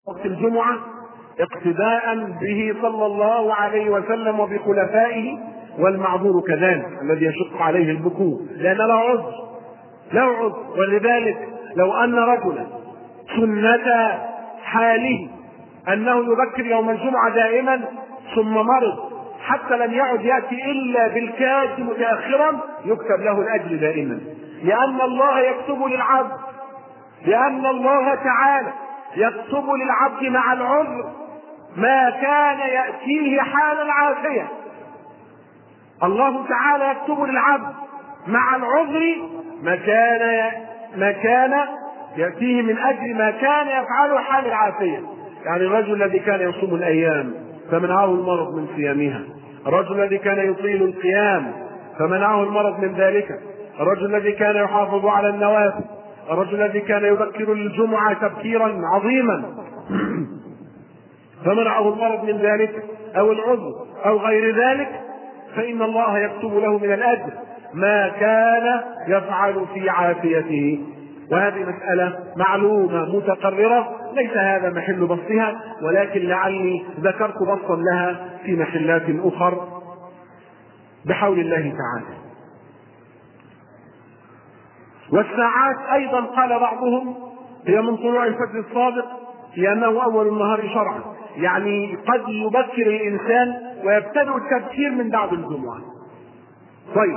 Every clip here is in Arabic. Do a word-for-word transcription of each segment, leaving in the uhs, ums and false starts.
وقت الجمعة اقتداء به صلى الله عليه وسلم وبخلفائه، والمعذور كذلك الذي يشق عليه البكور لأن له عذر له عذر. ولذلك لو أن رجلا سنة حاله أنه يبكر يوم الجمعة دائما ثم مرض حتى لم يعد يأتي إلا بالكاد متأخرا يكتب له الأجر دائما، لأن الله يكتب للعبد لأن الله تعالى يكتب للعبد مع العذر ما كان يأتيه حال العافية. الله تعالى يكتب للعبد مع العذر ما كان ما كان يأتيه من أجل ما كان يفعله حال العافية. يعني الرجل الذي كان يصوم الأيام فمنعه المرض من صيامها، الرجل الذي كان يطيل القيام فمنعه المرض من ذلك، الرجل الذي كان يحافظ على النوافل، الرجل الذي كان يبكر الجمعة تبكيرا عظيما فمنعه المرض من ذلك أو العذر أو غير ذلك، فإن الله يكتب له من الأجر ما كان يفعل في عافيته. وهذه مسألة معلومة متقررة ليس هذا محل بسطها، ولكن لعلي ذكرت بسطا لها في محلات أخر بحول الله تعالى. والساعات أيضا قال بعضهم هي من طلوع الفجر الصادق لأنه أول النهار شرعا، يعني قد يبكر الإنسان ويبتدئ التبكير من بعد الجمعة. طيب،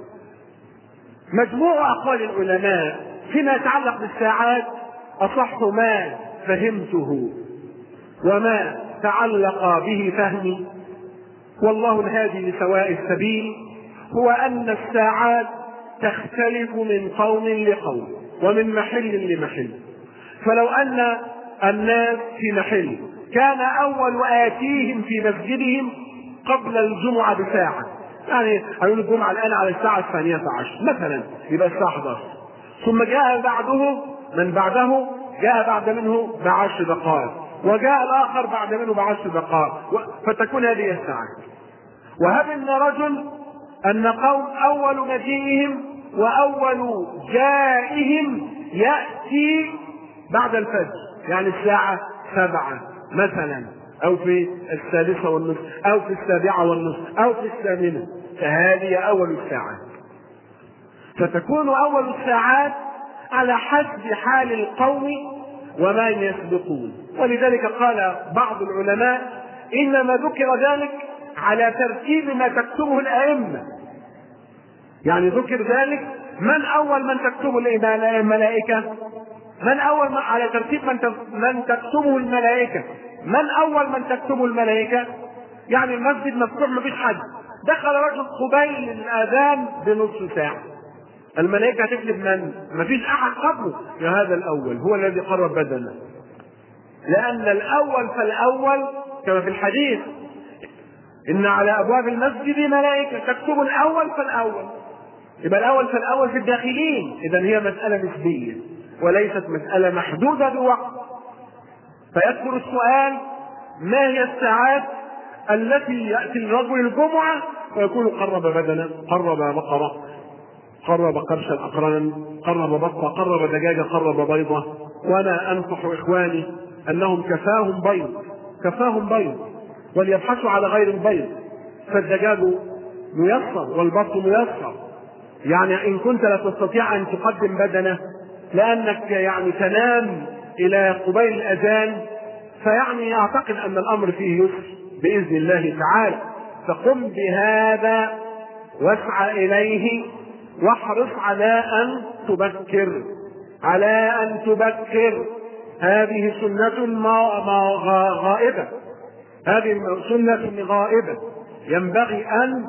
مجموع أقوال العلماء فيما يتعلق بالساعات أصح ما فهمته وما تعلق به فهمي والله الهادي لسواء السبيل هو أن الساعات تختلف من قوم لقوم ومن محل لمحل. فلو أن الناس في محل كان أول آتيهم في مسجدهم قبل الجمعة بساعة، يعني هنقول الجمعة الآن على الساعة الثانية عشر مثلا، يبقى الساعة إحدى عشر، ثم جاء بعده من بعده جاء بعد منه بعشر دقائق، وجاء الآخر بعد منه بعشر دقائق، فتكون هذه الساعات. وهب أن رجل أن قوم أول مجيئهم وأول جائهم يأتي بعد الفجر، يعني الساعة سبعة مثلا، أو في السادسة والنصف، أو في السابعة والنصف، أو في الثامنة، فهذه أول الساعات. فتكون أول الساعات على حسب حال القوم وما يسبقون. ولذلك قال بعض العلماء إنما ذكر ذلك على ترتيب ما تكتبه الأئمة، يعني ذكر ذلك من أول من تكتبه الملائكة، من أول من على ترتيب من من تكتبه الملائكة، من أول من تكتبه الملائكة، يعني المسجد مفتوح مفيش حد، دخل رجل قبيل الأذان بنصف ساعة، الملائكة تكتب من؟ مفيش أحد قبله، يا هذا الأول هو الذي قرب بدنا، لأن الأول فالأول كما في الحديث إن على أبواب المسجد ملائكة تكتب الأول فالأول، يبقى الأول فالأول في الداخلين. إذا هي مسألة نسبية وليست مسألة محدودة بوقت. فيكثر السؤال ما هي الساعات التي يأتي الرجل الجمعة ويكون قرب بدنه، قرب بقرة، قرب قرشا أقرنا، قرب بطة، قرب دجاجة، قرب بيضة. وأنا أنصح إخواني أنهم كفاهم بيض كفاهم بيض وليبحثوا على غير البيض، فالدجاج ميسر والبط ميسر، يعني إن كنت لا تستطيع أن تقدم بدنه لأنك يعني تنام إلى قبيل الأذان، فيعني أعتقد أن الأمر فيه يسر بإذن الله تعالى. فقم بهذا واسعى إليه واحرص على أن تبكر على أن تبكر هذه سنة ما غائبة هذه سنة غائبة ينبغي أن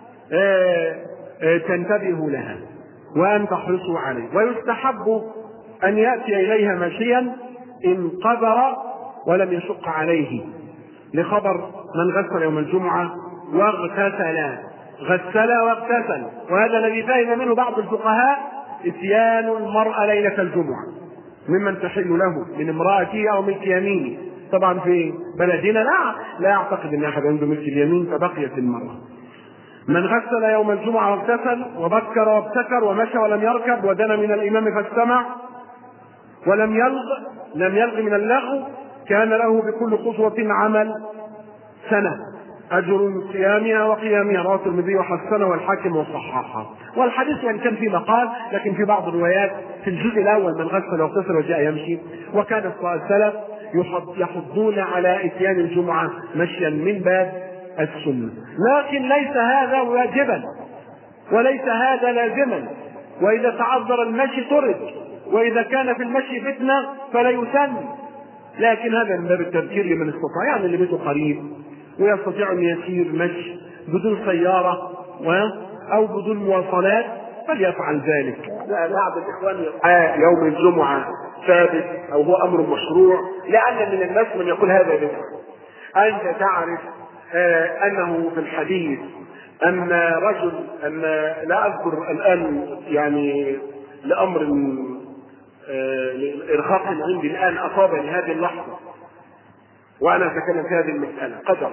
تنتبهوا لها وأن تحرصوا عليه. ويستحب أن يأتي إليها مشيا إن قدر ولم يشق عليه، لخبر من غسل يوم الجمعة واغتسل غسل واغتسل. وهذا الذي فهم منه بعض الفقهاء اتيان المرأة ليلة الجمعة ممن تحل له من امرأته أو ملك يمينه. طبعا في بلدنا لا لا أعتقد أن أحد عنده ملك اليمين فبقيت المرأة. من غسل يوم الجمعة واغتسل وبكر وابتكر ومشى ولم يركب ودنا من الإمام فاستمع ولم يلغ لم يلغ من اللغو كان له بكل خطوة عمل سنة أجر صيامها وقيامها. رواه الترمذي وحسنه والحاكم وصححه. والحديث وإن كان في مقال لكن في بعض الروايات في الجزء الأول من غسل واغتسل وجاء يمشي. وكان السلف يحضون على إتيان الجمعة مشيا من باب السنة، لكن ليس هذا واجبا وليس هذا لازما. وإذا تعذر المشي ترك، وإذا كان في المشي فتنة فلا يسن. لكن هذا من باب التذكير لمن استطاع، يعني اللي بيته قريب ويستطيع أن يسير مشي بدون سيارة أو بدون مواصلات فليفعل ذلك. بعض الإخوان يوم الجمعة ثابت أو هو أمر مشروع، لأن من الناس من يقول هذا بدعة. أنت تعرف آه أنه في الحديث أن رجل، أن لا أذكر الآن يعني لأمر آه إرهاق عندي الآن أصابني هذه اللحظة وأنا أتكلم في هذه المسألة قدر،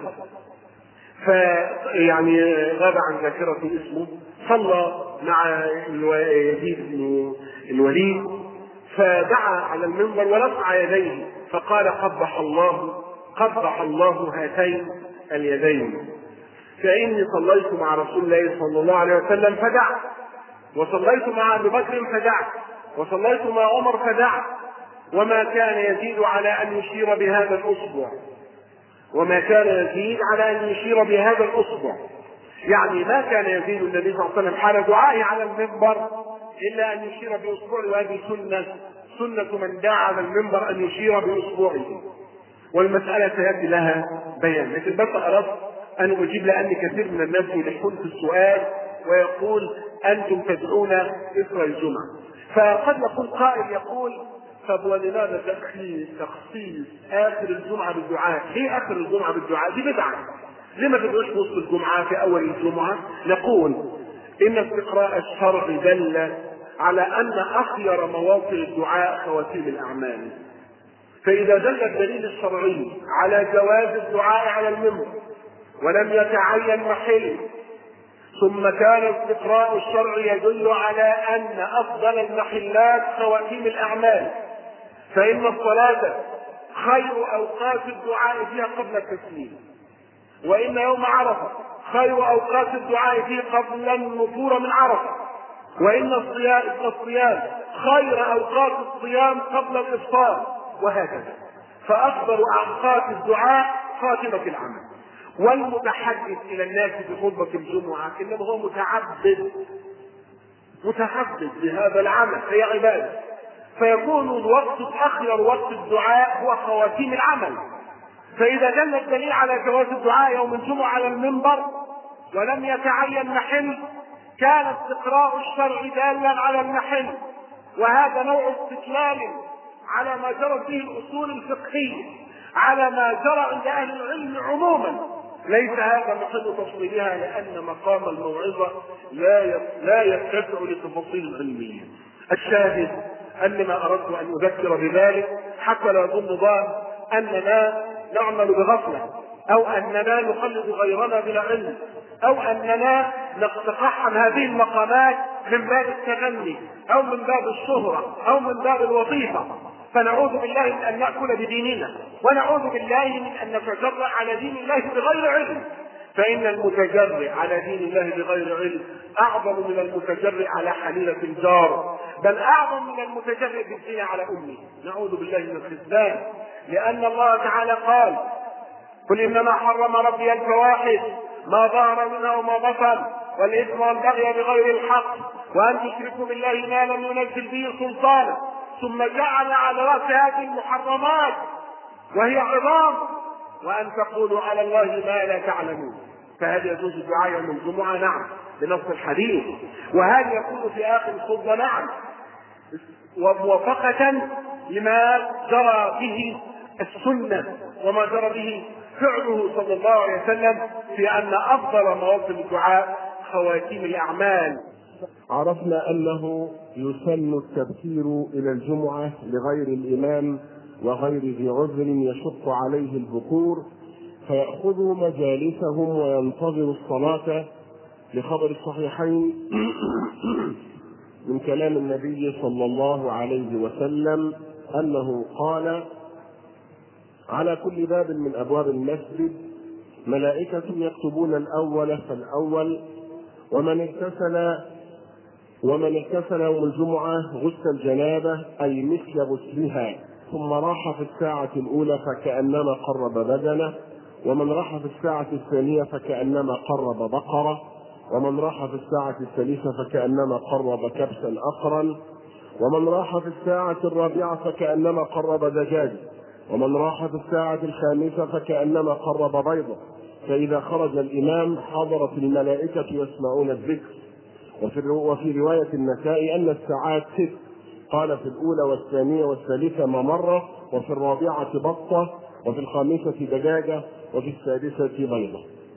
فيعني غاب عن ذاكرتي اسمه، صلى مع يزيد بن الوليد فدعا على المنبر ورفع يديه فقال قبح الله قبح الله هاتين اليدين، فإني صليت مع رسول الله صلى الله عليه وسلم فدعا، وصليت مع أبي بكر فدعا، وصليت مع عمر فدعا، وما كان يزيد على أن يشير بهذا الأصبع وما كان يزيد على أن يشير بهذا الأصبع يعني ما كان يزيد النبي صلى الله عليه وسلم حال دعائه على المنبر إلا أن يشير بأصبعه، وهذه سنة سنة من دعا على المنبر أن يشير بأصبعه، والمسألة سيأتي لها بيان. لكن بس أردت أن أجيب لأن كثير من الناس يلحون في السؤال ويقول أنتم تدعون إثر الجمعة، فقد يقول قائل يقول طب ولماذا تخصيص تخصيص آخر الجمعة بالدعاء؟ ليه آخر الجمعة بالدعاء؟ دي بدعة. لما تدعوش في وسط الجمعة في أول الجمعة؟ نقول إن استقراء الشرع دل على أن أخير مواطن الدعاء خواتيم الأعمال، فإذا دل الدليل الشرعي على جواز الدعاء على المنبر ولم يتعين محل، ثم كان استقراء الشرع يدل على أن أفضل المحلات خواتيم الأعمال، فإن الصلاة خير أوقات الدعاء فيها قبل التسليم، وإن يوم عرفة خير أوقات الدعاء فيه قبل النفور من عرفة، وإن الصيام الصيام خير أوقات الصيام قبل الإفطار، وهكذا. فأفضل أوقات الدعاء خاتمة العمل. والمتحدث إلى الناس في خطبة الجمعة إنما هو متعبد متحدث بهذا العمل، هي عبادة، فيكون الوقت أخير وقت الدعاء هو خواتيم العمل. فإذا دل الدليل على جواز الدعاء يوم الجمعة على المنبر ولم يتعين محل كان استقراء الشرع دالا على المحل، وهذا نوع استدلال على ما جرت به الأصول الفقهية على ما جرى عند أهل العلم عموما. ليس هذا محل تفصيلها لأن مقام الموعظة لا لا يتسع للتفاصيل العلمية. الشاهد أنما أردت أن أذكر بذلك حتى لا يظن ظان أننا نعمل بغفلة أو أننا نقلد غيرنا بلا علم أو أننا نتقحم هذه المقامات من باب التغني أو من باب الشهرة أو من باب الوظيفة، فنعوذ بالله من أن نأكل بديننا ونعوذ بالله من أن نتجرأ على دين الله بغير علم، فإن المتجرئ على دين الله بغير علم أعظم من المتجرئ على حليلة الجار، بل أعظم من المتجرئ بالدين على أمه. نعوذ بالله من الخذلان، لأن الله تعالى قال قل إنما حرم ربي الفواحش ما ظهر منها وما بطن والإثم والبغي بغير الحق وأن تشركوا بالله ما لم ينزل به سلطانا، ثم جعل على رأس هذه المحرمات وهي عظام وأن تقولوا على الله ما لا تعلمون. فهل يجوز الدعاء يوم الجمعة؟ نعم بنص الحديث. وهل يكون في آخر الخطبة؟ نعم، وموافقة لما جرى به السنة وما جرى به فعله صلى الله عليه وسلم في أن أفضل مواطن الدعاء خواتيم الأعمال. عرفنا أنه يسن التبكير إلى الجمعة لغير الإمام وغير ذي عذر يشق عليه البكور، فيأخذوا مجالسهم وينتظروا الصلاة لخبر الصحيحين من كلام النبي صلى الله عليه وسلم أنه قال: على كل باب من أبواب المسجد ملائكة يكتبون الأول فالأول، ومن اغتسل ومن اغتسل يوم الجمعة غسل الجنابة أي مثل غسلها، ثم راح في الساعة الأولى فكأنما قرب بدنه، ومن راح في الساعة الثانية فكأنما قرب بقرة، ومن راح في الساعة الثالثة فكأنما قرب كبسا أقرا، ومن راح في الساعة الرابعة فكأنما قرب دجاج، ومن راح في الساعة الخامسة فكأنما قرب بيضة. فإذا خرج الإمام حضرت الملائكة يسمعون الذكر. وفي رواية النسائي أن الساعات ست، قال في الأولى والثانية والثالثة ما مرة، وفي الرابعة بطة، وفي الخامسة دجاجة، وفي السادسة بيضة.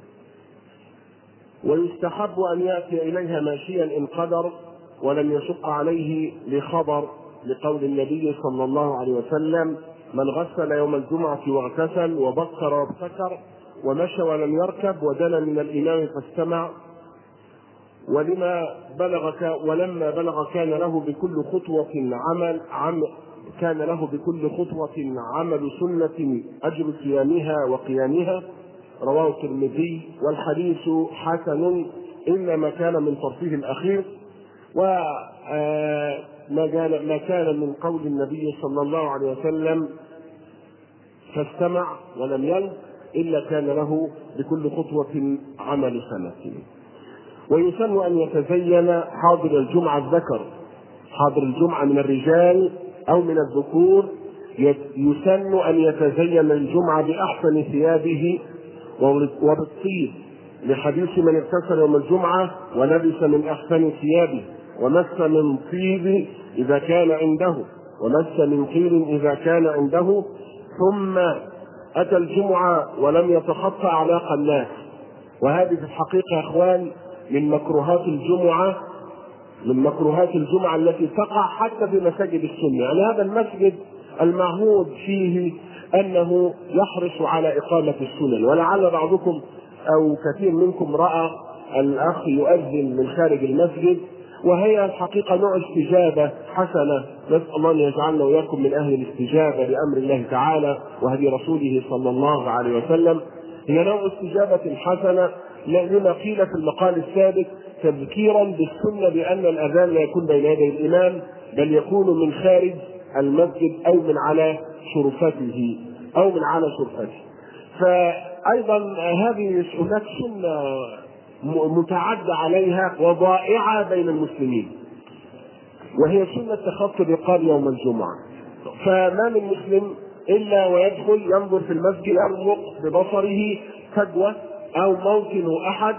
ويستحب أن يأتي إليها ماشيا إن قدر ولم يشق عليه لخبر، لقول النبي صلى الله عليه وسلم: من غسل يوم الجمعة واغتسل وبكر وابتكر ومشى ولم يركب ودنا من الإمام فاستمع، ولما بلغ ولما بلغ كان له بكل خطوة عمل عم كان له بكل خطوة عمل سنة أجر صيامها وقيامها. رواه الترمذي، والحديث حسن إنما كان من طرفه الأخير، وما كان من قول النبي صلى الله عليه وسلم فاستمع ولم يلغ إلا كان له بكل خطوة عمل سنة. ويسن أن يتزين حاضر الجمعة الذكر، حاضر الجمعة من الرجال أو من الذكور، يسن أن يتزين الجمعة بأحسن ثيابه وبالطيب، لحديث من اغتسل يوم الجمعة ولبس من أحسن ثيابه ومس من طيب إذا كان عنده ومس من قيل إذا كان عنده، ثم أتى الجمعة ولم يتخطى أعناق الناس. وهذه في الحقيقة يا إخوان من مكروهات الجمعة من مكروهات الجمعة التي تقع حتى في مساجد السنة. يعني هذا المسجد المعهود فيه أنه يحرص على إقامة السنن، ولعل بعضكم أو كثير منكم رأى الأخ يؤذن من خارج المسجد، وهي الحقيقة نوع استجابة حسنة، نسأل الله أن يجعلنا وإياكم من أهل الاستجابة لأمر الله تعالى وهدي رسوله صلى الله عليه وسلم. هي نوع استجابة حسنة لما قيل في المقال السابق تذكيرا بالسنة بأن الأذان لا يكون بين يدي الإمام، بل يكون من خارج المسجد أو من على شرفته أو من على شرفته. فأيضا هذه هناك سنة متعدى عليها وضائعة بين المسلمين، وهي سنة تخطي الرقاب يوم الجمعة. فما من مسلم إلا ويدخل ينظر في المسجد يرمق ببصره فجوة أو موطن أحد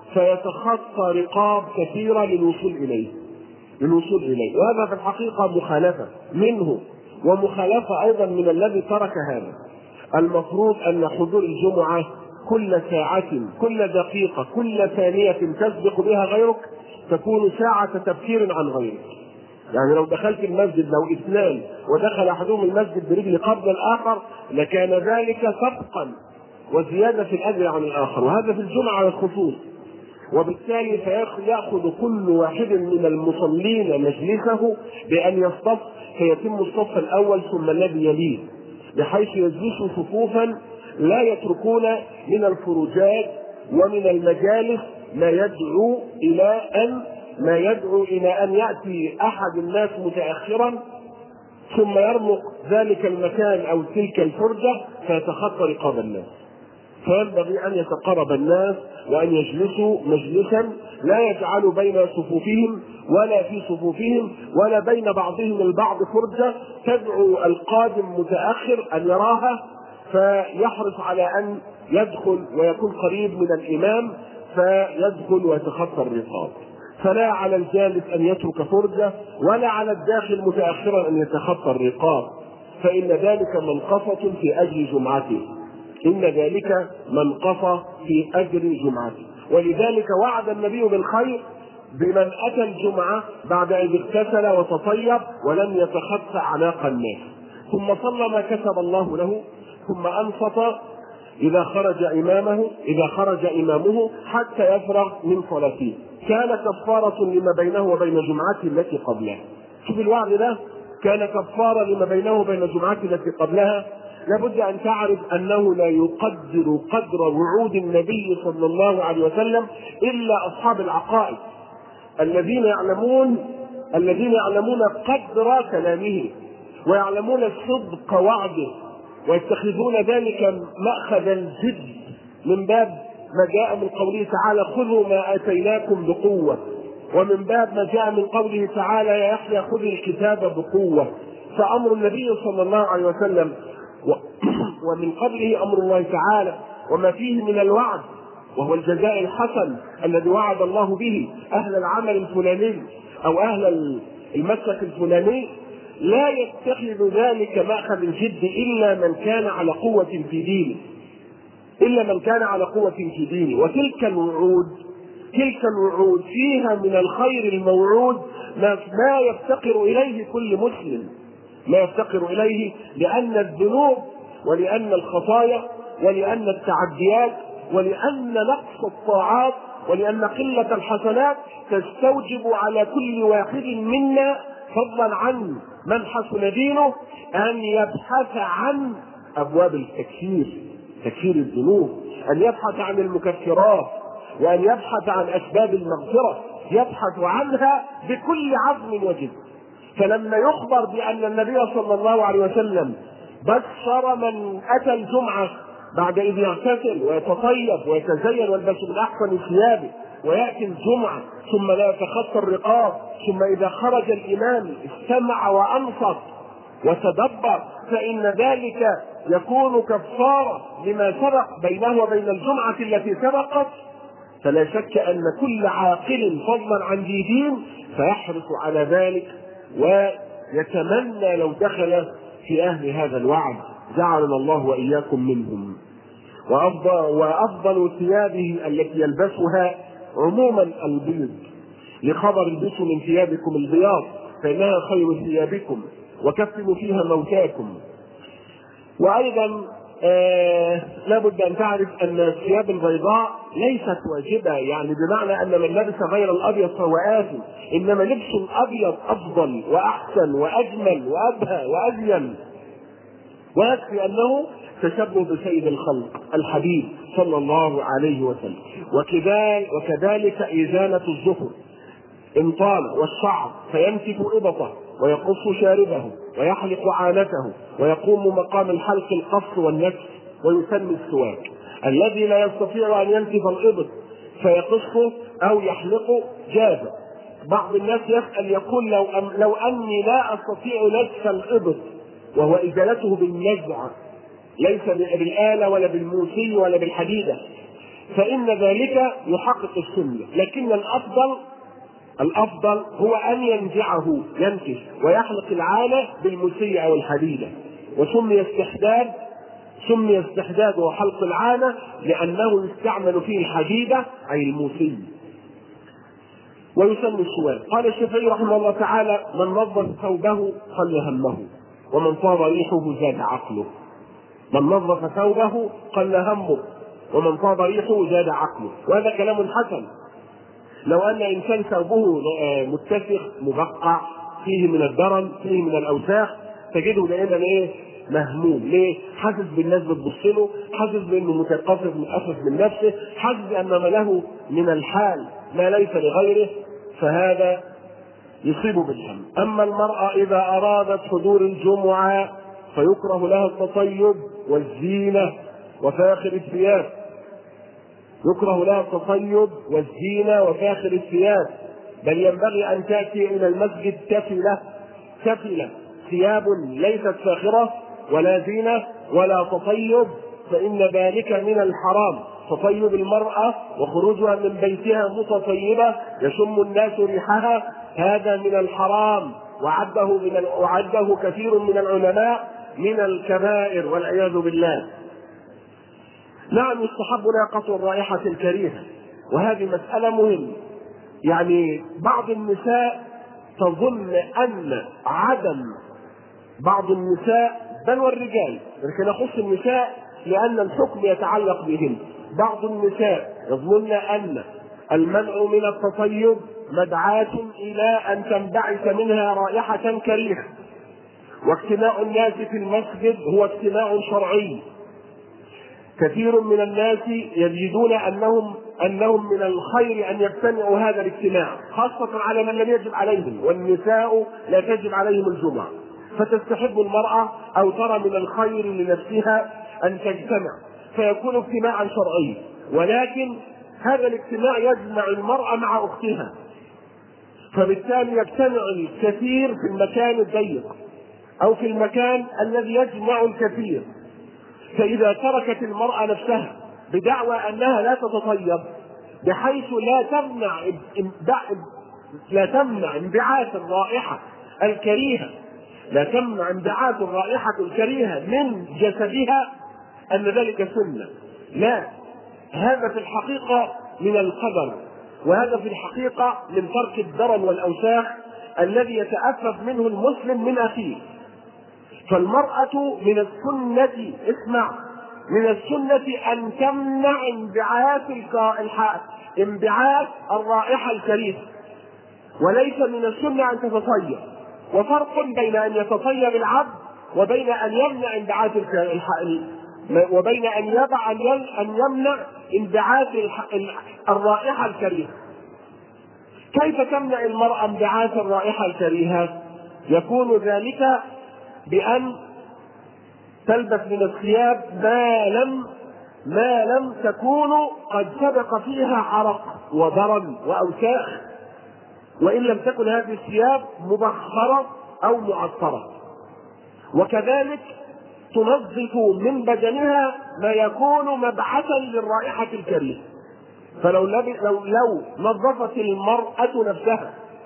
فيتخطى رقاب كثيرة للوصول إليه للوصول إليه وهذا في الحقيقة مخالفة منه، ومخالفة أيضا من الذي ترك هذا. المفروض أن حضور الجمعة كل ساعة كل دقيقة كل ثانية تسبق بها غيرك تكون ساعة تفكير عن غيرك. يعني لو دخلت المسجد لو اثنان ودخل أحدهم المسجد برجل قبل الآخر لكان ذلك سبقا وزيادة في الأجر عن الآخر، وهذا في الجمعة على الخصوص. وبالتالي سيأخذ كل واحد من المصلين مجلسه بأن يصطف فيتم الصف الأول ثم الذي يليه، بحيث يجلسوا صفوفا لا يتركون من الفروجات ومن المجالس ما يدعو إلى أن ما يدعو إلى أن يأتي أحد الناس متأخرا ثم يرمق ذلك المكان أو تلك الفرجة فيتخطى رقاب الناس. فينبغي أن يتقرب الناس وأن يجلسوا مجلسا لا يجعلوا بين صفوفهم ولا في صفوفهم ولا بين بعضهم البعض فرجة تدعو القادم متأخر أن يراها فيحرص على أن يدخل ويكون قريب من الإمام فيدخل ويتخطى الرقاب. فلا على الجالس أن يترك فرجة ولا على الداخل متأخرا أن يتخطى الرقاب، فإن ذلك منقصة في أجل جمعته إن ذلك منقصة في أجر جمعته. ولذلك وعد النبي بالخير بمن أتى الجمعة بعد أن اغتسل وتطيب ولم يتخطى عناق الناس ثم صلى ما كتب الله له ثم أنصت إذا خرج إمامه إذا خرج إمامه حتى يفرغ من صلاته كان كفارة لما بينه وبين جمعته التي قبلها. شوف الوعد ده كان كفارة لما بينه وبين جمعته التي قبلها، لابد أن تعرف أنه لا يقدر قدر وعود النبي صلى الله عليه وسلم إلا أصحاب العقائد الذين يعلمون الذين يعلمون قدر كلامه ويعلمون صدق وعده ويتخذون ذلك مأخذ الجد من باب ما جاء من قوله تعالى خذوا ما آتيناكم بقوة، ومن باب ما جاء من قوله تعالى يا يحيى خذ الكتاب بقوة. فأمر النبي صلى الله عليه وسلم ومن قبله أمر الله تعالى وما فيه من الوعد، وهو الجزاء الحسن الذي وعد الله به أهل العمل الفلاني أو أهل المسلك الفلاني، لا يتخذ ذلك مأخذ الجد إلا من كان على قوة في دينه إلا من كان على قوة في دينه. وتلك الوعود تلك الوعود فيها من الخير الموعود ما يفتقر إليه كل مسلم، ما يفتقر إليه، لأن الذنوب ولأن الخطايا ولأن التعديات ولأن نقص الطاعات ولأن قلة الحسنات تستوجب على كل واحد منا فضلا عن من حسن دينه أن يبحث عن أبواب التكفير، تكفير الذنوب، أن يبحث عن المكفرات، وأن يبحث عن أسباب المغفرة، يبحث عنها بكل عزم وجد. فلما يخبر بأن النبي صلى الله عليه وسلم بشر من أتى الجمعة بعد إذ يغتسل ويتطيب ويتزين ويلبس من أحسن ثيابه ويأتي الجمعة ثم لا يتخطى الرقاب، ثم إذا خرج الإمام استمع وأنصت وتدبر، فإن ذلك يكون كفارة لما سبق بينه وبين الجمعة التي سبقت. فلا شك أن كل عاقل فضلا عن ذي دين فيحرص على ذلك ويتمنى لو دخل في أهل هذا الوعد، جعلنا الله وإياكم منهم. وأفضل, وأفضل ثيابه التي يلبسها عموما البيض، لخبر البسوا من ثيابكم البياض فإنها خير ثيابكم وكفنوا فيها موتاكم. وأيضا آه لابد أن تعرف أن الثياب البيضاء ليست واجبة، يعني بمعنى أن من لبس غير الأبيض فهو آثم، إنما لبس الأبيض أفضل وأحسن وأجمل وأبهى وأزين، ويكفي أنه تشبه بسيد الخلق الحبيب صلى الله عليه وسلم. وكذلك إزالة الظفر إن طال والشعر فينتف إبطه ويقص شاربه ويحلق عانته ويقوم مقام الحلق القص والنفس ويسمي السواك. الذي لا يستطيع أن ينتف الإبط فيقصه أو يحلقه جاز. بعض الناس يسأل يقول لو, أم لو أني لا أستطيع نتف الإبط، وهو إزالته بالنزع ليس بالآلة ولا بالموسي ولا بالحديدة، فإن ذلك يحقق السنة، لكن الأفضل الأفضل هو أن ينزعه ينتف ويحلق العانة بالموسي أو الحديدة. وسمي استحداد سمي استحداد وحلق العانة لأنه يستعمل فيه الحديدة أي الموسي. ويسمى السواك. قال الشافعي رحمه الله تعالى من نظف ثوبه قل همه ومن طاب ريحه زاد عقله. من نظف ثوبه قل همه ومن طاب ريحه زاد عقله. وهذا كلام حسن. لو أن إنسان ثوبه متسخ مبقع فيه من الدرن فيه من الأوساخ تجده دائما إيه مهموم. ليه؟ حاسس بالناس بتبص له، حاسس بأنه متقفز متقفز من نفسه، حاسس أن ما له من الحال ما ليس لغيره، فهذا يصيب بالهم. أما المرأة إذا أرادت حضور الجمعة فيكره لها التطيب والزينة وفاخر الثياب يكره لها التطيب والزينة وفاخر الثياب، بل ينبغي أن تأتي إلى المسجد تفلة تفلة ثياب ليست فاخرة ولا زينة ولا تطيب، فإن ذلك من الحرام. تطيب المرأة وخروجها من بيتها متطيبة يشم الناس ريحها هذا من الحرام، وعده, من ال... وعده كثير من العلماء من الكبائر والعياذ بالله. نعم يستحب لاقة الرائحة الكريهة، وهذه مسألة مهمة. يعني بعض النساء تظن أن عدم بعض النساء بل والرجال، لكن نخص النساء لأن الحكم يتعلق بهم. بعض النساء يظن أن المنع من التطيب مدعاة إلى أن تنبعث منها رائحة كريهة، واجتماع الناس في المسجد هو اجتماع شرعي. كثير من الناس يجدون انهم انهم من الخير ان يجتمعوا هذا الاجتماع، خاصة على من لم يجب عليهم، والنساء لا تجب عليهم الجمعة، فتستحب المرأة او ترى من الخير لنفسها ان تجتمع، فيكون اجتماعا شرعيا. ولكن هذا الاجتماع يجمع المرأة مع اختها، فبالتالي يجتمع الكثير في المكان الضيق او في المكان الذي يجمع الكثير. فإذا تركت المرأة نفسها بدعوى أنها لا تتطيب بحيث لا تمنع لا تمنع انبعاث الرائحة الكريهة لا تمنع انبعاث الرائحة الكريهة من جسدها أن ذلك سنة. لا، هذا في الحقيقة من القدر، وهذا في الحقيقة من ترك الدرن والأوساخ الذي يتأفف منه المسلم من أخيه. فالمرأة من السنة، اسمع، من السنة أن تمنع انبعاث انبعاث الرائحة الكريهة، وليس من السنة أن تتطيب. وفرق بين أن يتطيب العبد وبين أن يمنع انبعاث وبين أن يضع أن يمنع انبعاث الرائحة الكريهة. كيف تمنع المرأة انبعاث الرائحة الكريهة؟ يكون ذلك بأن تلبس من الثياب ما لم ما لم تكون قد سبق فيها عرق وبرد وأوساخ، وإن لم تكن هذه الثياب مبخرة أو معطرة. وكذلك تنظف من بدنها ما يكون مبعثا للرائحة الكريهة. فلو لو لو نظفت المرأة نفسها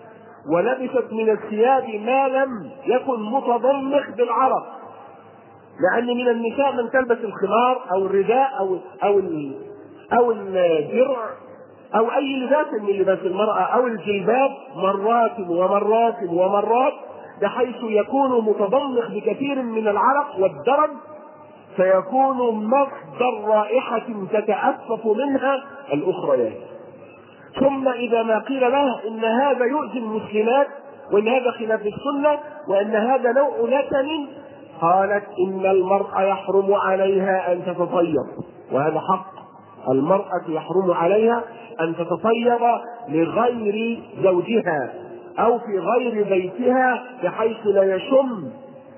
ولبست من الثياب ما لم يكن متضمخ بالعرق، لأن من النساء من تلبس الخمار أو الرداء أو أو أو الدرع أو أي لباس من لباس المرأة أو الجلباب مرات ومرات ومرات بحيث يكون متضمخ بكثير من العرق والدرن، فيكون مصدر رائحة تتأفف منها الأخريات. ثم إذا ما قيل لها إن هذا يؤذي المسلمات وإن هذا خلاف السنة وإن هذا نوع نتن، قالت إن المرأة يحرم عليها أن تتطيب، وهذا حق. المرأة يحرم عليها أن تتطيب لغير زوجها أو في غير بيتها بحيث لا يشم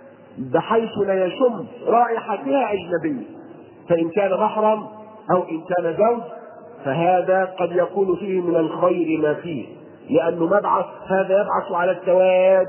بحيث لا يشم رائحتها أجنبي، فإن كان محرم أو إن كان زوج فهذا قد يكون فيه من الخير ما فيه، لأنه مبعث، هذا يبعث على التواد.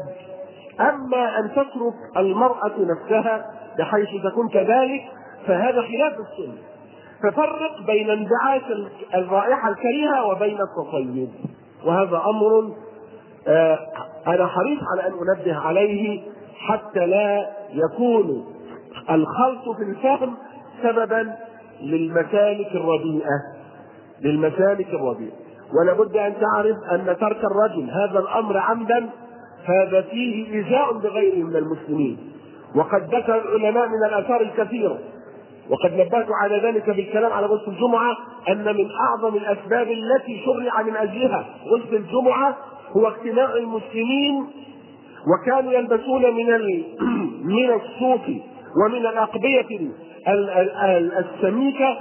أما أن تترك المرأة نفسها بحيث تكون كذلك فهذا خلاف السنة. ففرق بين انبعاث الرائحة الكريهة وبين التطيب، وهذا أمر آه أنا حريص على أن أنبه عليه حتى لا يكون الخلط في الفهم سببا للمسالك الرديئة للمسالك الرديئة ولا بد أن تعرف أن ترك الرجل هذا الأمر عمدا هذا فيه إيذاء بغيره من المسلمين. وقد ذكر العلماء من الآثار الكثيرة، وقد نبهت على ذلك بالكلام على غسل الجمعة، أن من أعظم الأسباب التي شرع من أجلها غسل الجمعة هو اجتماع المسلمين، وكانوا يلبسون من من الصوف ومن الأقبية السميكة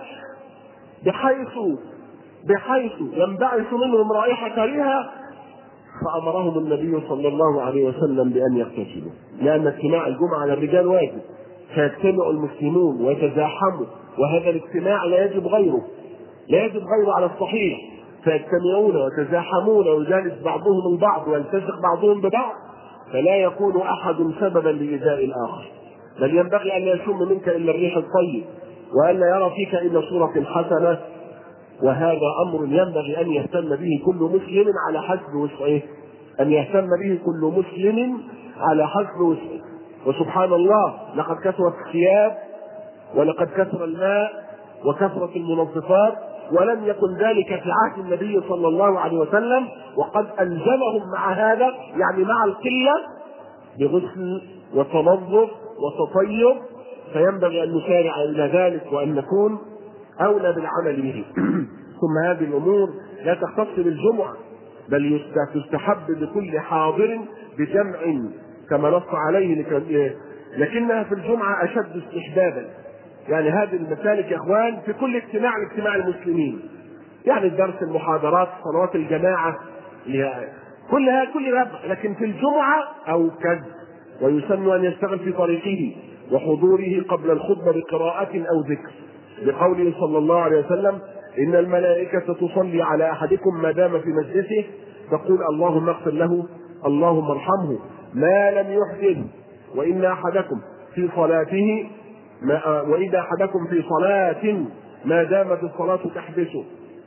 بحيث بحيث ينبعث منهم رائحة كريهة، فأمرهم النبي صلى الله عليه وسلم بأن يغتسلوا، لأن اجتماع الجمعة على الرجال واجب، فيجتمع المسلمون ويتزاحموا، وهذا الاجتماع لا يجب غيره لا يجب غيره على الصحيح، فيجتمعون ويتزاحمون ويجالس بعضهم البعض ويلتصق بعضهم ببعض، فلا يكون أحد سببا لإيذاء الآخر، بل ينبغي أن لا يشم منك إلا الريح الطيب وأن لا يرى فيك إلا صورة حسنة. وهذا أمر ينبغي أن يهتم به كل مسلم على حسب وسعه أن يهتم به كل مسلم على حسب وسعه. وسبحان الله، لقد كثرت الثياب ولقد كثر الماء وكثرت المنظفات، ولم يكن ذلك في عهد النبي صلى الله عليه وسلم، وقد ألزمهم مع هذا يعني مع القلة بغسل وتنظف وتطيب، فينبغي أن نسارع إلى ذلك وأن نكون أولى بالعمل به. ثم هذه الأمور لا تختص بالجمعة، بل تستحب لكل حاضر بجمع كما نص عليه، لكنها في الجمعة أشد استحبابا. يعني هذه المسالك يا إخوان في كل اجتماع من اجتماع المسلمين، يعني الدرس، المحاضرات، صلوات الجماعة، كلها كل ربع، لكن في الجمعة أوكد. ويسن أن يشتغل في طريقه وحضوره قبل الخطبة بقراءة أو ذكر، بقوله صلى الله عليه وسلم: إن الملائكة تصلي على أحدكم ما دام في مجلسه، تقول اللهم اغفر له، اللهم ارحمه ما لم يحدث، وإن أحدكم في صلاته ما وإذا أحدكم في صلاة ما دامت الصلاة تحبسه.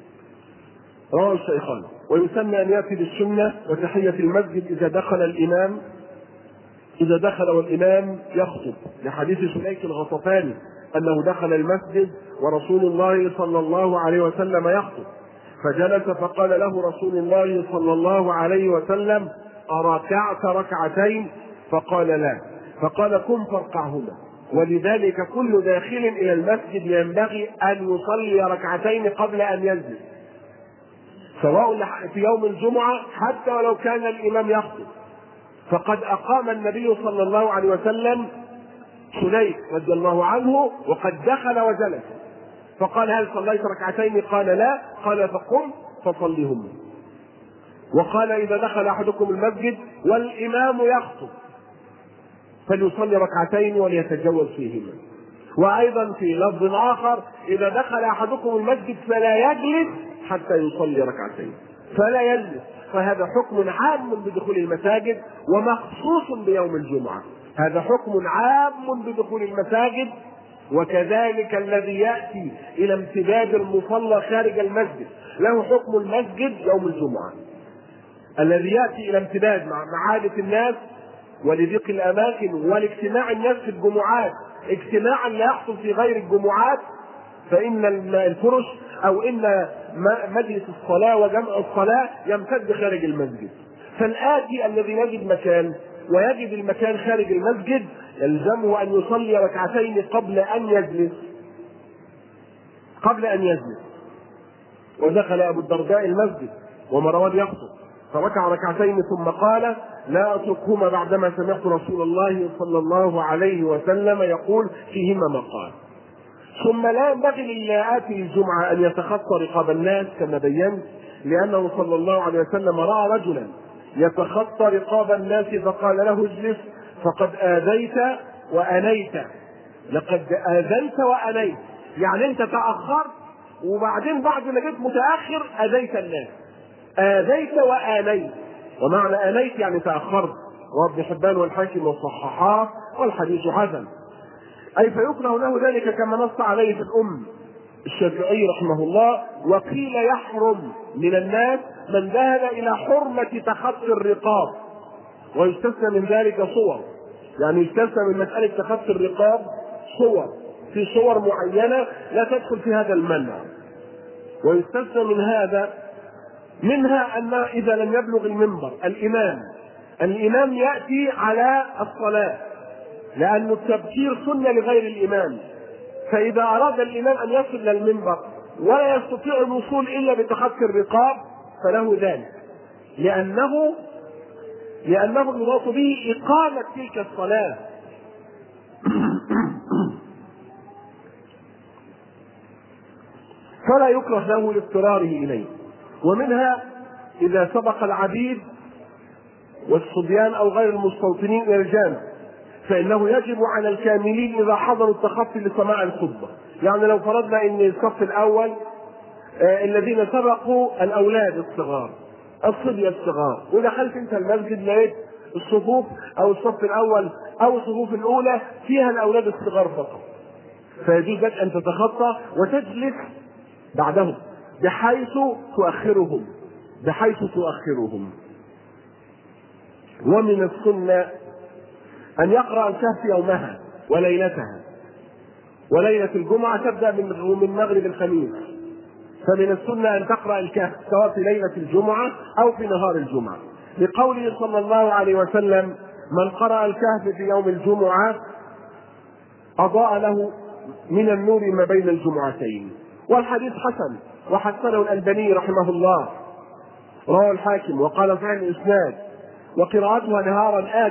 رواه الشيخان. ويسن أن يأتي بالسنة وتحية المسجد إذا دخل الإمام إذا دخل والإمام يخطب، لحديث سليك الغطفاني أنه دخل المسجد ورسول الله صلى الله عليه وسلم يخطب، فجلس فقال له رسول الله صلى الله عليه وسلم: أركعت ركعتين؟ فقال: لا. فقال: قم فاركعهما. ولذلك كل داخل إلى المسجد ينبغي أن يصلي ركعتين قبل أن ينزل، سواء في يوم الجمعة حتى ولو كان الإمام يخطب. فقد أقام النبي صلى الله عليه وسلم سليك رضي الله عنه وقد دخل وجلس، فقال: هل صليت ركعتين؟ قال: لا. قال: فقم فصلهم. وقال: إذا دخل أحدكم المسجد والإمام يخطب فليصلي ركعتين وليتجوز فيهما. وأيضا في لفظ آخر: إذا دخل أحدكم المسجد فلا يجلس حتى يصلي ركعتين، فلا يجلس. فهذا حكم عام بدخول المساجد ومخصوص بيوم الجمعة، هذا حكم عام بدخول المساجد. وكذلك الذي يأتي إلى امتداد المصلى خارج المسجد له حكم المسجد يوم الجمعة. الذي يأتي إلى امتداد مع معادة الناس ولضيق الأماكن والاجتماع الناس في الجمعات اجتماعا لا يحصل في غير الجمعات، فإن الفرش أو إن مجلس الصلاة وجمع الصلاة يمتد خارج المسجد. فالآتي الذي يجد مكان ويجد المكان خارج المسجد يلزمه أن يصلي ركعتين قبل أن يجلس قبل أن يجلس. ودخل أبو الدرداء المسجد ومروان يخطب فركع ركعتين ثم قال: لا أتركهما بعدما سمعت رسول الله صلى الله عليه وسلم يقول فيهما مقال. ثم لا ينبغي للآتي الجمعة أن يتخطى رقاب الناس كما بينت، لأنه صلى الله عليه وسلم رأى رجلا يتخطى رقاب الناس فقال له: اجلس فقد آذيت وأنيت. لقد آذيت وأنيت، يعني أنت تأخرت وبعدين بعد ما جيت متأخر آذيت الناس. آذيت وآنيت، ومعنى آنيت يعني تأخرت. وابن حبان والحاكم والصححاء والحديث حسن. أي فيكره له ذلك كما نص عليه في الأم الشافعي رحمه الله. وقيل يحرم من الناس من ذهب إلى حرمة تخطي الرقاب، ويستثنى من ذلك صور، يعني يستثنى من مسألة تخطي الرقاب صور، في صور معينة لا تدخل في هذا المنع. ويستثنى من هذا منها أن إذا لم يبلغ المنبر الإمام الإمام يأتي على الصلاة، لأن التبكير سنة لغير الإمام، فإذا أراد الإمام أن يصل إلى المنبر ولا يستطيع الوصول إلا بتخطي الرقاب فله ذلك، لأنه لأنه المراد به إقامة تلك الصلاة. فلا يكره له لاضطراره إليه. ومنها إذا سبق العبيد والصبيان أو غير المستوطنين إلى الجامع فإنه يجب على الكاملين إذا حضروا التخطي لسماع الخطبة. يعني لو فرضنا أن الصف الأول آه الذين سبقوا الأولاد الصغار الصبية الصغار، ودخلت أنت المسجد لقيت الصفوف أو الصف الأول أو الصفوف الأولى فيها الأولاد الصغار فقط، فيجوز لك أن تتخطى وتجلس بعدهم بحيث تؤخرهم بحيث تؤخرهم. ومن السنة أن يقرأ الكهف يومها وليلتها، وليلة الجمعة تبدأ من مغرب الخميس، فمن السنة أن تقرأ الكهف سواء في ليلة الجمعة أو في نهار الجمعة، لقوله صلى الله عليه وسلم: من قرأ الكهف في يوم الجمعة أضاء له من النور ما بين الجمعتين. والحديث حسن وحسنه الألباني رحمه الله، رواه الحاكم وقال فعل الإسناد، وقراءتها نهارا آكد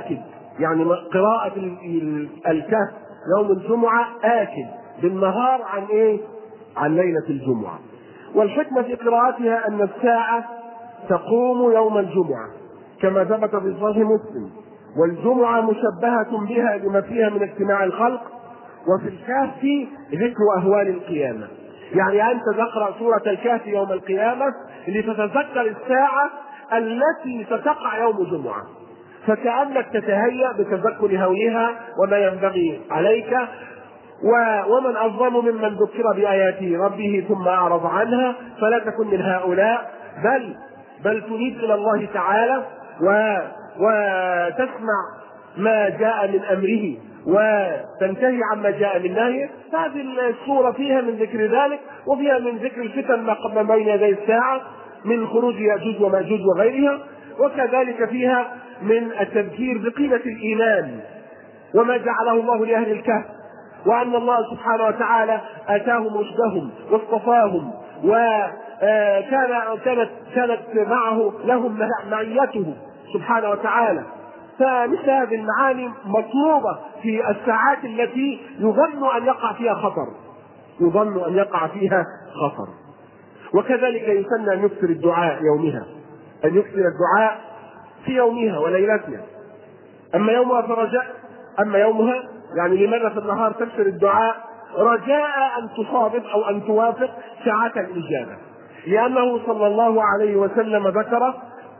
يعني قراءة الكهف يوم الجمعة آكد بالنهار عن إيه؟ عن ليلة الجمعة. والحكمة في قراءتها أن الساعة تقوم يوم الجمعة كما ثبت في صحيح مسلم، والجمعة مشبهة بها لما فيها من اجتماع الخلق، وفي الكهف ذكر أهوال القيامة. يعني أنت تقرأ سورة الكهف يوم القيامة لتتذكر الساعة التي ستقع يوم الجمعة، فكأنك تتهيأ بتذكر هولها وما ينبغي عليك. ومن أظلم ممن ذكر بآيات ربه ثم أعرض عنها، فلا تكن من هؤلاء، بل بل تنيب إلى الله تعالى و وتسمع ما جاء من أمره وتنتهي عما جاء من نهيه. هذه السورة فيها من ذكر ذلك، وفيها من ذكر الفتن ما بين يدي الساعة من خروج يأجوج ومأجوج وغيرها، وكذلك فيها من التذكير بقيمة الإيمان وما جعله الله لأهل الكهف، وأن الله سبحانه وتعالى آتاهم رشدهم واصطفاهم، وكان كانت كانت معه لهم معيته سبحانه وتعالى. فمثل هذه المعاني مطلوبة في الساعات التي يظن أن يقع فيها خطر يظن أن يقع فيها خطر. وكذلك يسن أن يكثر الدعاء يومها، أن يكثر الدعاء في يومها وليلتها. أما يومها فرجاء أما يومها يعني لماذا في النهار تكثر الدعاء؟ رجاء أن تصادف أو أن توافق ساعات الإجابة، لأنه صلى الله عليه وسلم ذكر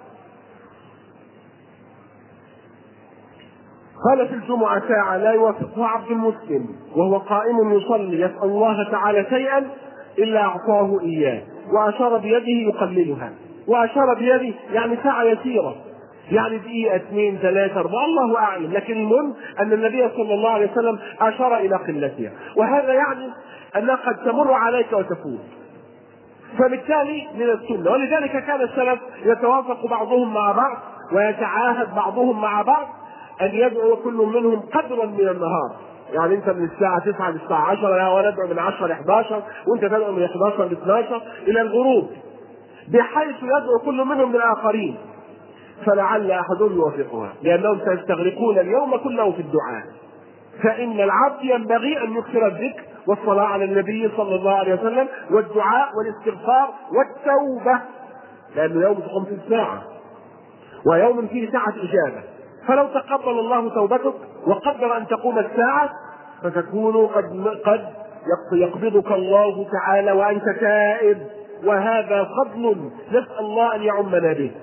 قال في الجمعة ساعة لا يوافقها عبد المسلم وهو قائم يصلي يسأل الله تعالى شيئا إلا أعطاه إياه، وأشار بيده يقللها، وأشار بيده يعني ساعة يسيرة، يعني دقيقة اثنين ثلاثة أربعة الله أعلم، لكن المهم أن النبي صلى الله عليه وسلم أشار إلى قلتها، وهذا يعني أنها قد تمر عليك وتفوت، فبالتالي من السنة. ولذلك كان السلف يتوافق بعضهم مع بعض ويتعاهد بعضهم مع بعض أن يدعو كل منهم قدرا من النهار. يعني أنت من الساعة تسعة للساعة عشرة، وندعو من عشرة ل إحدى عشر، وأنت تدعو من إحدى عشر ل اثني عشر إلى الغروب، بحيث يدعو كل منهم للآخرين، فلعل أحدهم يوافقها، لأنهم سيستغرقون اليوم كله في الدعاء. فإن العبد ينبغي أن يكثر الذكر والصلاة على النبي صلى الله عليه وسلم والدعاء والاستغفار والتوبة، لأنه يوم تقوم في الساعة ويوم فيه ساعة إجابة. فلو تقبل الله توبتك وقدر أن تقوم الساعة فتكون قد قد يقبضك الله تعالى وأنت تائب، وهذا فضل نسأل الله أن يعمنا به.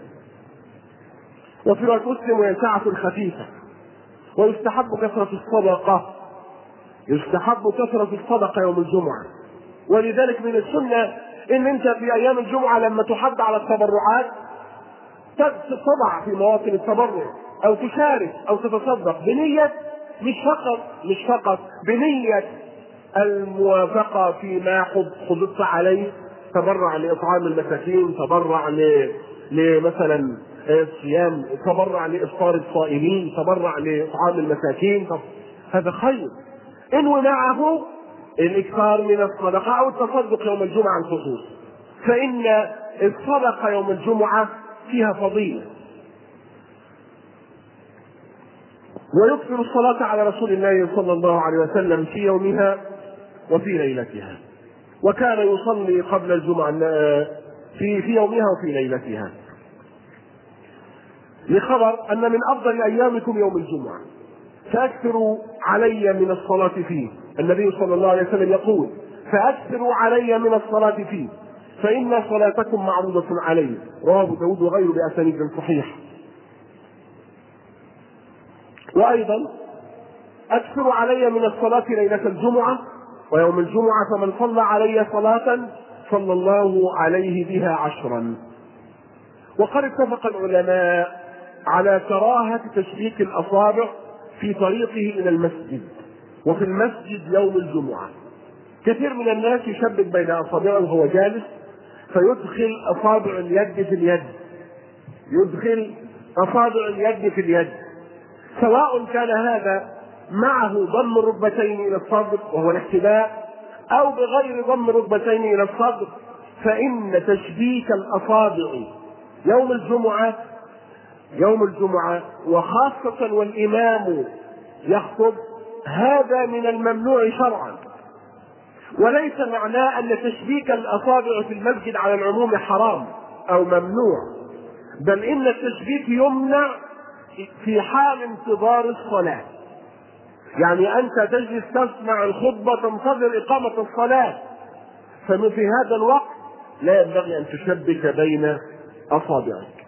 وفي رواية مسلم وهي ساعة خفيفة، ويستحب كثرة الصدقة يستحب كثرة الصدقة يوم الجمعة. ولذلك من السنة إن أنت في أيام الجمعة لما تحض على التبرعات تضع في مواطن التبرع أو تشارك أو تتصدق بنية مش فقط مش فقط بنية الموافقة فيما حضرت عليه، تبرع لإطعام المساكين، تبرع لمثلا الصيام، تبرع لإفطار الصائمين، تبرع لإطعام المساكين، هذا خير. انوي معه الإكثار من الصدقة أو التصدق يوم الجمعة الخصوص، فإن الصدقة يوم الجمعة فيها فضيلة. ويكثر الصلاة على رسول الله صلى الله عليه وسلم في يومها وفي ليلتها، وكان يصلي قبل الجمعة في في يومها وفي ليلتها، لخبر أن من أفضل أيامكم يوم الجمعة فأكثروا علي من الصلاة فيه. النبي صلى الله عليه وسلم يقول فأكثروا علي من الصلاة فيه فإن صلاتكم معروضة علي، رواه أبو داود وغيره بأسانيد صحيح. وأيضا أكثروا علي من الصلاة ليلة الجمعة ويوم الجمعة، فمن صلى علي صلاة صلى الله عليه بها عشرا. وقد اتفق العلماء على كراهة تشبيك الأصابع في طريقه إلى المسجد وفي المسجد يوم الجمعة. كثير من الناس يشبك بين أصابعه وهو جالس، فيدخل أصابع اليد في اليد يدخل أصابع اليد في اليد سواء كان هذا معه ضم الركبتين إلى الصدر وهو الاحتباء أو بغير ضم الركبتين إلى الصدر، فإن تشبيك الأصابع يوم الجمعة يوم الجمعة وخاصة والإمام يخطب هذا من الممنوع شرعا، وليس معناه أن تشبيك الأصابع في المسجد على العموم حرام أو ممنوع، بل إن التشبيك يمنع في حال انتظار الصلاة. يعني أنت تجلس تسمع الخطبة تنتظر إقامة الصلاة، ففي هذا الوقت لا ينبغي أن تشبك بين أصابعك.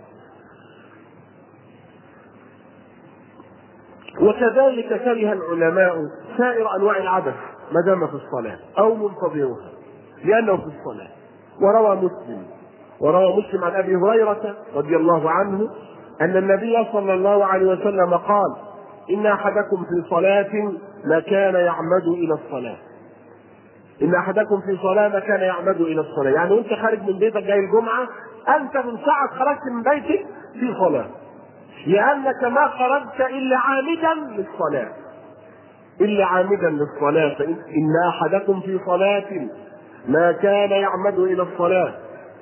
وكذلك كره العلماء سائر أنواع العبث ما دام في الصلاة أو منتظرها لأنه في الصلاة. وروى مسلم وروى مسلم عن أبي هريرة رضي الله عنه أن النبي صلى الله عليه وسلم قال: إن أحدكم في صلاة ما كان يعمد إلى الصلاة. إن أحدكم في صلاة ما كان يعمد إلى الصلاة، يعني أنت خارج من بيتك جاي الجمعة، أنت من ساعة خرجت من بيتك في صلاة، لأنك ما خرجت إلا عامدا للصلاة إلا عامدا للصلاة فإن أحدكم في صلاة ما كان يعمد إلى الصلاة.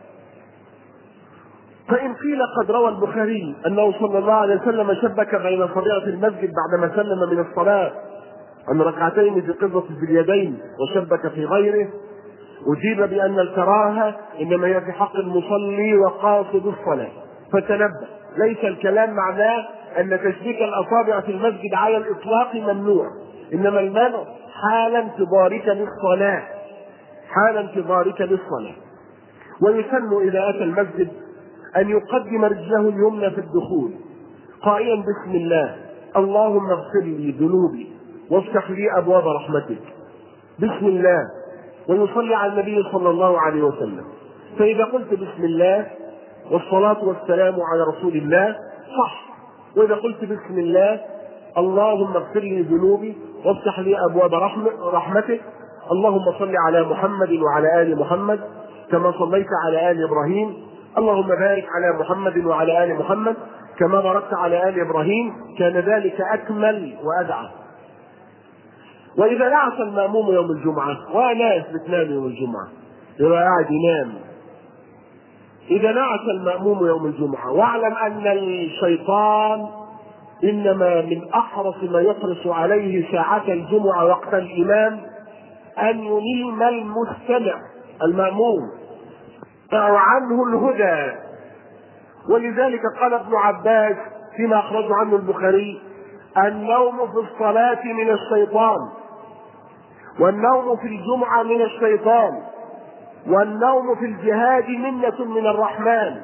فإن قيل قد روى البخاري أنه صلى الله عليه وسلم شبك بين صبيعة المسجد بعدما سلم من الصلاة عن ركعتين في قبضة اليدين وشبك في غيره، أجيب بأن الكراهة إنما هي في حق المصلي وقاصد الصلاة. فتنبه، ليس الكلام معناه أن تشبيك الأصابع في المسجد على الإطلاق ممنوع، إنما المنع حال انتظارك للصلاة حال انتظارك للصلاة. ويسن إذا أتى المسجد أن يقدم رجله اليمنى في الدخول قائلا: بسم الله، اللهم اغفر لي ذنوبي وافتح لي أبواب رحمتك، بسم الله، ويصلي على النبي صلى الله عليه وسلم. فإذا قلت بسم الله والصلاة والسلام على رسول الله صح، وإذا قلت بسم الله اللهم اغفر لي ذنوبي وافتح لي أبواب رحمتك، اللهم صل على محمد وعلى آل محمد كما صليت على آل إبراهيم، اللهم بارك على محمد وعلى آل محمد كما باركت على آل إبراهيم، كان ذلك أكمل وأدعى. وإذا نعس المأموم يوم الجمعة، وناس بتنام يوم الجمعة يبقى قاعد ينام، إذا نعس المأموم يوم الجمعة واعلم أن الشيطان إنما من أحرص ما يحرص عليه ساعة الجمعة وقت الإمام أن ينيم المستمع المأموم أو عنه الهدى. ولذلك قال ابن عباس فيما أخرجه عنه البخاري: النوم في الصلاة من الشيطان، والنوم في الجمعة من الشيطان، والنوم في الجهاد منة من الرحمن.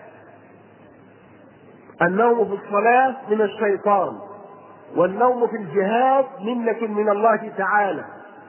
النوم في الصلاة من الشيطان، والنوم في الجهاد منة من الله تعالى.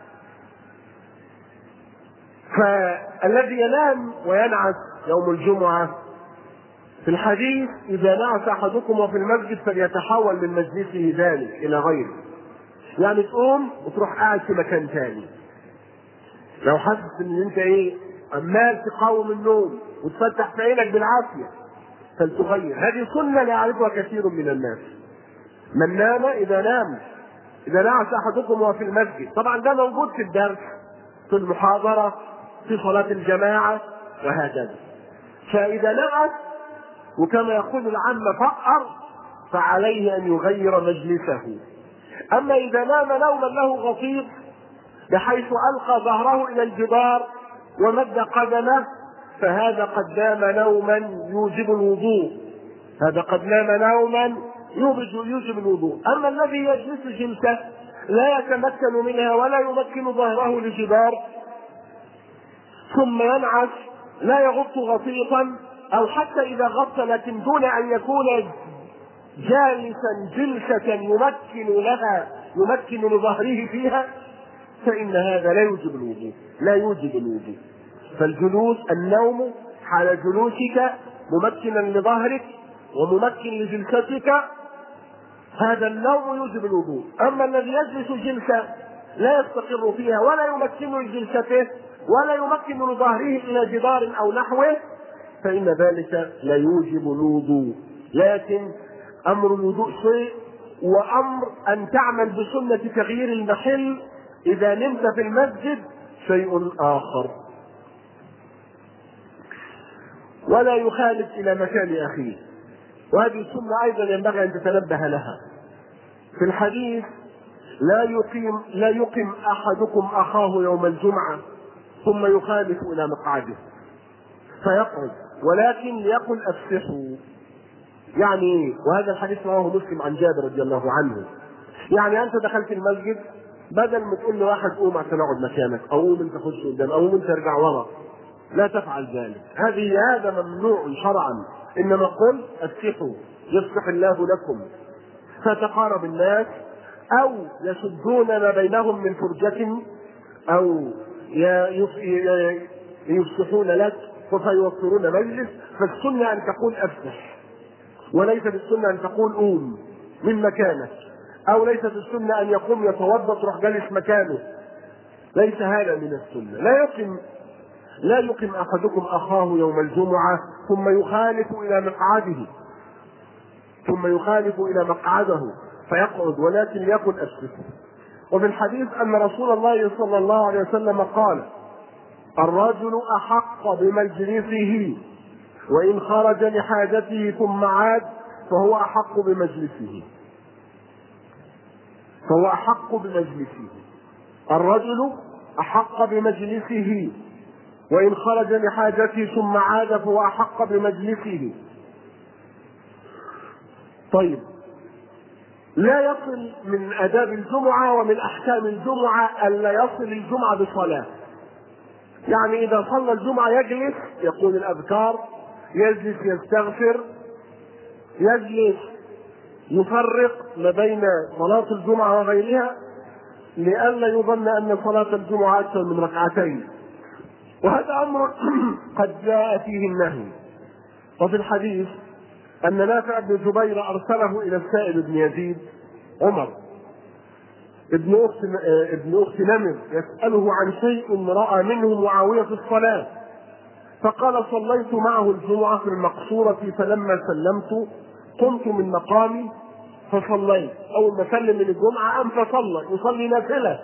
فالذي ينام وينعس يوم الجمعة في الحديث: إذا نعس أحدكم وفي المسجد فليتحول من مجلسه ذلك إلى غيره. يعني تقوم وتروح قاعد في مكان ثاني. لو حاسس ان انت ايه عمال تقاوم النوم وتفتح في عينك بالعافيه فلتغير. هذه سنه لا يعرفها كثير من الناس. من نام اذا نام اذا نعس احدكم وهو في المسجد، طبعا ده موجود في الدرس، في المحاضره، في صلاه الجماعه وهكذا. فاذا نعس وكما يقول العامه فقر فعليه ان يغير مجلسه. اما اذا نام نوما له غطيط بحيث ألقى ظهره إلى الجدار ومد قدمه فهذا قد نام نوما يوجب الوضوء هذا قد نام نوما يوجب الوضوء. أما الذي يجلس جلسة لا يتمكن منها ولا يمكن ظهره لجدار ثم ينعس لا يغط غطيطا، أو حتى إذا غط لكن دون أن يكون جالسا جلسة يمكن لها يمكن لظهره فيها، فإن هذا لا يوجب الوضوء لا يوجب الوضوء. فالجلوس النوم حال جلوسك ممكنا لظهرك وممكن لجلستك، هذا النوم يوجب الوضوء. أما الذي يجلس جلسة لا يستقر فيها ولا يمكن لجلسته ولا يمكن لظهره إلى جدار أو نحوه فإن ذلك لا يوجب الوضوء. لكن أمر الوضوء شيء، وأمر أن تعمل بسنة تغيير المحل إذا نمت في المسجد شيء آخر. ولا يخالف إلى مكان أخيه، وهذه السنة أيضا ينبغي أن تتنبه لها. في الحديث لا يقيم لا يقم أحدكم أخاه يوم الجمعة ثم يخالف إلى مقعده فيقعد، ولكن يقل أفسحوا. يعني وهذا الحديث رواه مسلم عن جابر رضي الله عنه. يعني أنت دخلت المسجد، بدل ما تقول لواحد قوم عشان اقعد مكانك، او قوم انت خش قدام، او قوم انت ارجع ورا، لا تفعل ذلك. هذه هذا ممنوع شرعا. انما قل افسحوا يفسح الله لكم، فتقارب الناس، او يسدون ما بينهم من فرجة، او يفسحون لك فيوفرون مجلس. فالسنة ان تقول افسح، وليست السنة ان تقول قوم من مكانك، او ليست السنة ان يقوم يتوضا تروح جالس مكانه. ليس هذا من السنة. لا يقم لا يقم احدكم اخاه يوم الجمعة ثم يخالف الى مقعده ثم يخالف الى مقعده فيقعد، ولكن يقل افسحوا. وفي الحديث ان رسول الله صلى الله عليه وسلم قال: الرجل احق بمجلسه، وان خرج لحاجته ثم عاد فهو احق بمجلسه فهو أحق بمجلسه. الرجل أحق بمجلسه، وإن خرج لحاجته ثم عاد فهو أحق بمجلسه. طيب، لا يصل من آداب الجمعة ومن أحكام الجمعة ألا يصل الجمعة بصلاة. يعني إذا صلى الجمعة يجلس يقول الأذكار، يجلس يستغفر، يجلس يفرق ما بين صلاة الجمعة وغيرها، لئلا يظن أن صلاة الجمعة أكثر من ركعتين. وهذا أمر قد جاء فيه النهي. وفي الحديث أن نافع بن جبير أرسله إلى السائب بن يزيد عمر ابن أخت ابن أخت نمر يسأله عن شيء رأى منه معاوية في الصلاة، فقال: صليت معه الجمعة في المقصورة، فلما سلمت قمت من مقامي فصليت. أول ما سلم من الجمعة قام فصلى يصلي نافلة،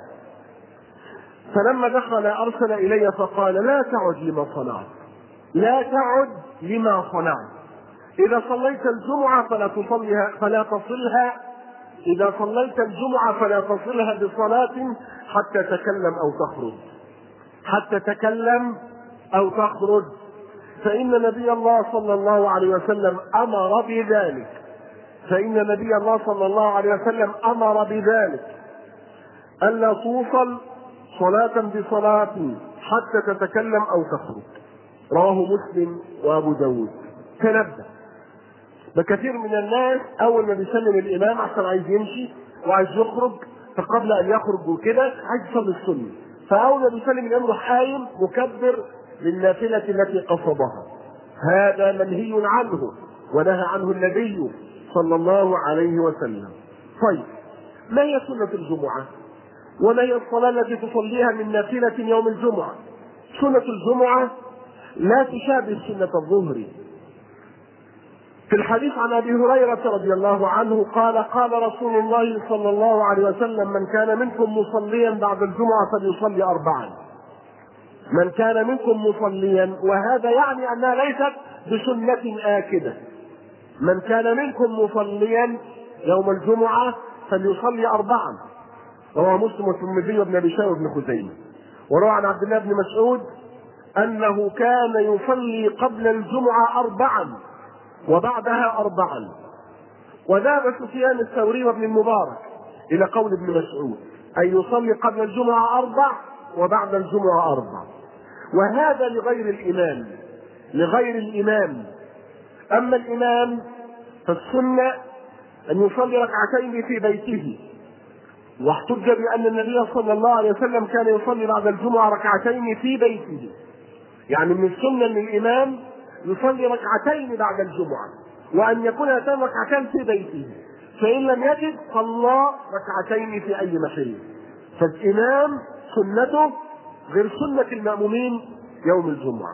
فلما دخل أرسل إلي فقال: لا تعد لما صنعت لا تعد لما صنعت إذا صليت الجمعة فلا تصلها فلا تصلها إذا صليت الجمعة فلا تصلها بصلاة حتى تكلم أو تخرج حتى تكلم أو تخرج فإن نبي الله صلى الله عليه وسلم أمر بذلك فإن نبي الله صلى الله عليه وسلم أمر بذلك ألا توصل صلاة بصلاة حتى تتكلم أو تخرج. رواه مسلم وأبو داود. تنبه، بكثير من الناس أول ما بيسلم الإمام عشان عايز يمشي وعايز يخرج، فقبل أن يخرج وكده عايز يصلي السنة، فأول ما بيسلم الإمام يروح قايم مكبر للنافلة التي قصدها. هذا منهي عنه ونهى عنه النبي صلى الله عليه وسلم. طيب، ما هي سنة الجمعة؟ وما هي الصلاة التي تصليها من نافلة يوم الجمعة؟ سنة الجمعة لا تشابه سنة الظهر. في الحديث عن أبي هريرة رضي الله عنه قال: قال رسول الله صلى الله عليه وسلم: من كان منكم مصليا بعد الجمعة فليصلي أربعا. من كان منكم مصليا، وهذا يعني أنها ليست بسنة آكدة. من كان منكم مصليا يوم الجمعة فليصلي أربعا. رواه مسلم والترمذي وابن أبي شيبة وابن خزيمة. وروى عن عبد الله بن مسعود أنه كان يصلي قبل الجمعة أربعا وبعدها أربعا. وذهب سفيان الثوري وابن المبارك إلى قول ابن مسعود أن يصلي قبل الجمعة أربع وبعد الجمعة أربع، وهذا لغير الإمام لغير الإمام أما الإمام فالسنة أن يصلي ركعتين في بيته. واحتج بأن النبي صلى الله عليه وسلم كان يصلي بعد الجمعة ركعتين في بيته، يعني من السنة أن الإمام يصلي ركعتين بعد الجمعة، وأن يكون هاتان ركعتين في بيته، فإن لم يجد صلى ركعتين في أي محل. فالإمام سنته غير سنة المأمومين يوم الجمعة.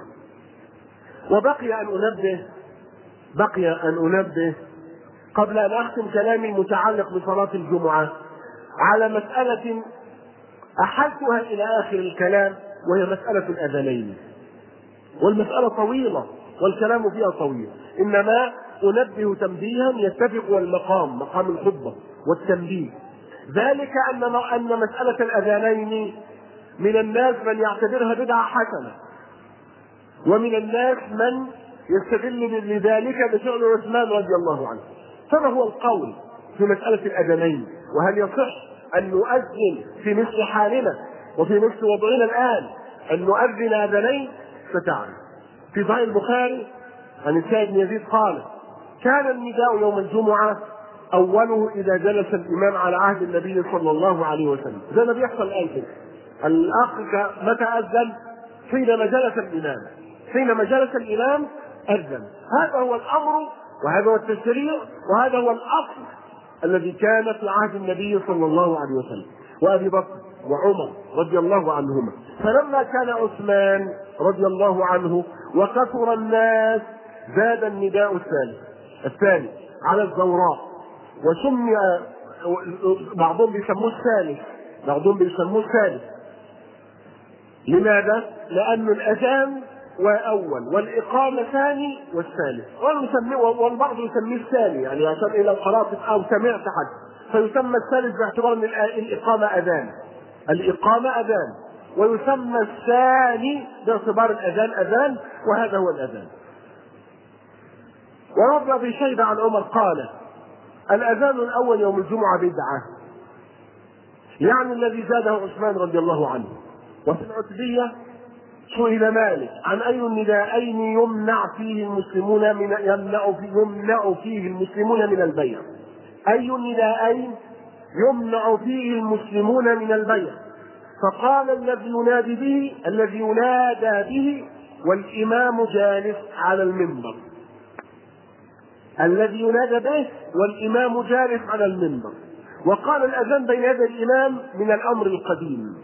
وبقي أن أنبه بقي أن أنبه قبل أن أختم كلامي المتعلق بصلاة الجمعة على مسألة أحلتها إلى آخر الكلام، وهي مسألة الأذانين. والمسألة طويلة والكلام فيها طويل، إنما أنبه تنبيها يتفق المقام مقام الخطبة والتنبيه. ذلك أن أن مسألة الأذانين من الناس من يعتبرها بدعة حسنة، ومن الناس من يستدل لذلك بفعل عثمان رضي الله عنه. فما هو القول في مسألة الأذانين؟ وهل يصح أن نؤذن في مثل حالنا وفي مثل وضعنا الآن أن نؤذن أذانين؟ فتعالى في صحيح البخاري عن السائب بن يزيد قال: كان النداء يوم الجمعة أوله إذا جلس الإمام على عهد النبي صلى الله عليه وسلم. زي ما بيحصل الآن كده، الأخ متى أذن؟ حينما جلس الإمام، حينما جلس الإمام أذن. هذا هو الأمر وهذا هو التشريع وهذا هو الأصل الذي كان في عهد النبي صلى الله عليه وسلم وأبي بكر وعمر رضي الله عنهما. فلما كان عثمان رضي الله عنه وكثر الناس زاد النداء الثاني الثاني على الزوراء، وسمي بعضهم بيسموه الثالث بعضهم بيسموه الثالث. لماذا؟ لأن الأذان وأول والإقامة ثاني والثالث، والبعض يسميه الثاني يعني عشان إلى قرأت أو سمعت حد، فيسمى الثالث باعتبار أن الإقامة أذان الإقامة أذان ويسمى الثاني باعتبار الأذان أذان، وهذا هو الأذان. وروى ابي شيبة عن عمر قال: الأذان الأول يوم الجمعة بدعة، يعني الذي زاده عثمان رضي الله عنه. وفي العتبية سئل مالك عن أي النداءين يمنع فيه المسلمون من يمنع فيه, يمنع فيه المسلمون من البيع أي النداءين يمنع فيه المسلمون من البيع؟ فقال: الذي ينادي به الذي ينادى به والإمام جالس على المنبر الذي ينادى به والإمام جالس على المنبر. وقال: الأذان بين يدي الإمام من الأمر القديم.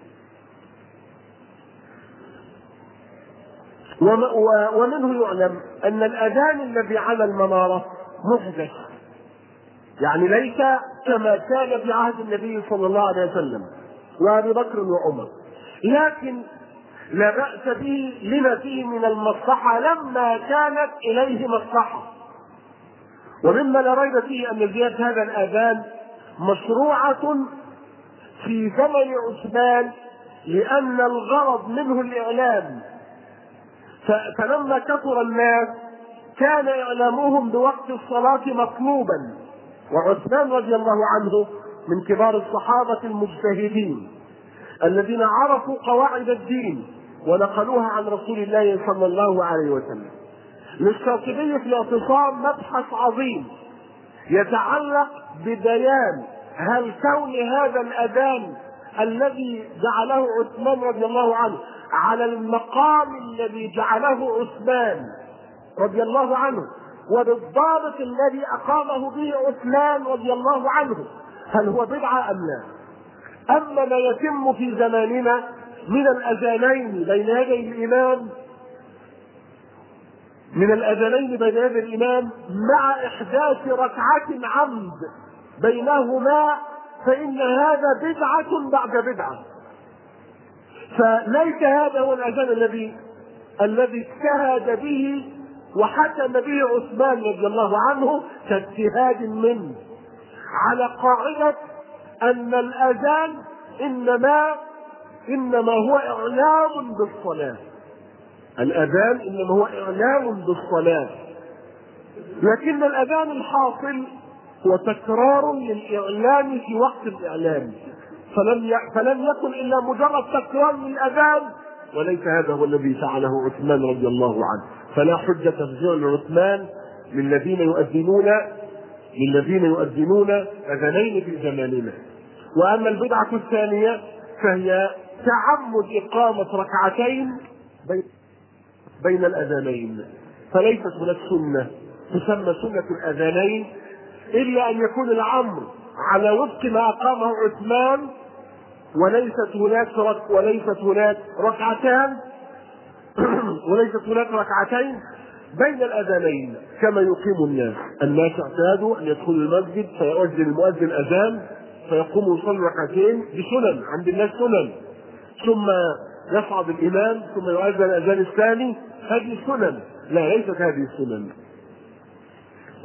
ومنه يعلم أن الأذان الذي على المنارة محدث، يعني ليس كما كان في عهد النبي صلى الله عليه وسلم وأبي بكر وعمر، لكن لا بأس به لما فيه من المصلحة لما كانت إليه مصلحة. ومما لا ريب فيه أن زيادة هذا الأذان مشروعة في زمن عثمان، لأن الغرض منه الإعلام، فلما كثر الناس كان إعلامهم بوقت الصلاة مطلوبا. وعثمان رضي الله عنه من كبار الصحابة المجتهدين الذين عرفوا قواعد الدين ونقلوها عن رسول الله صلى الله عليه وسلم. للشاطبي في الاعتصام مبحث عظيم يتعلق ببيان هل كون هذا الأذان الذي جعله عثمان رضي الله عنه على المقام الذي جعله عثمان رضي الله عنه وبالضابط الذي أقامه به عثمان رضي الله عنه، هل هو بدعة أم لا؟ أما ما يتم في زماننا من الأذانين بين يدي الإمام من الأذانين بين يدي الإمام مع إحداث ركعة عمد بينهما، فإن هذا بدعة بعد بدعة. فليس هذا هو الأذان الذي الذي اجتهد به وحكم به عثمان رضي الله عنه كاجتهاد منه، على قاعدة أن الأذان إنما إنما هو إعلام بالصلاة. الأذان إنما هو إعلام بالصلاة، لكن الأذان الحاصل هو تكرار للإعلام في وقت الإعلام، فلم فلم يكن إلا مجرد تكرار للأذان، وليس هذا هو الذي فعله عثمان رضي الله عنه. فلا حجة في فعل عثمان للذين يؤذنون للذين يؤذنون أذانين في زماننا. وأما البدعة الثانية فهي تعمد إقامة ركعتين بين الأذانين، فليست هناك سنة تسمى سنة الأذانين إلا أن يكون الأمر على وفق ما أقامه عثمان، وليست هناك رك وليست هناك ركعتان وليست هناك ركعتين بين الأذانين كما يقيم الناس. الناس اعتادوا أن يدخلوا المسجد فيؤذن المؤذن أذان فيقوموا يصلوا ركعتين بسنن، عند الناس سنن، ثم يصعد الإمام ثم يؤذن الأذان الثاني، هذه السنن. لا، ليست هذه السنن.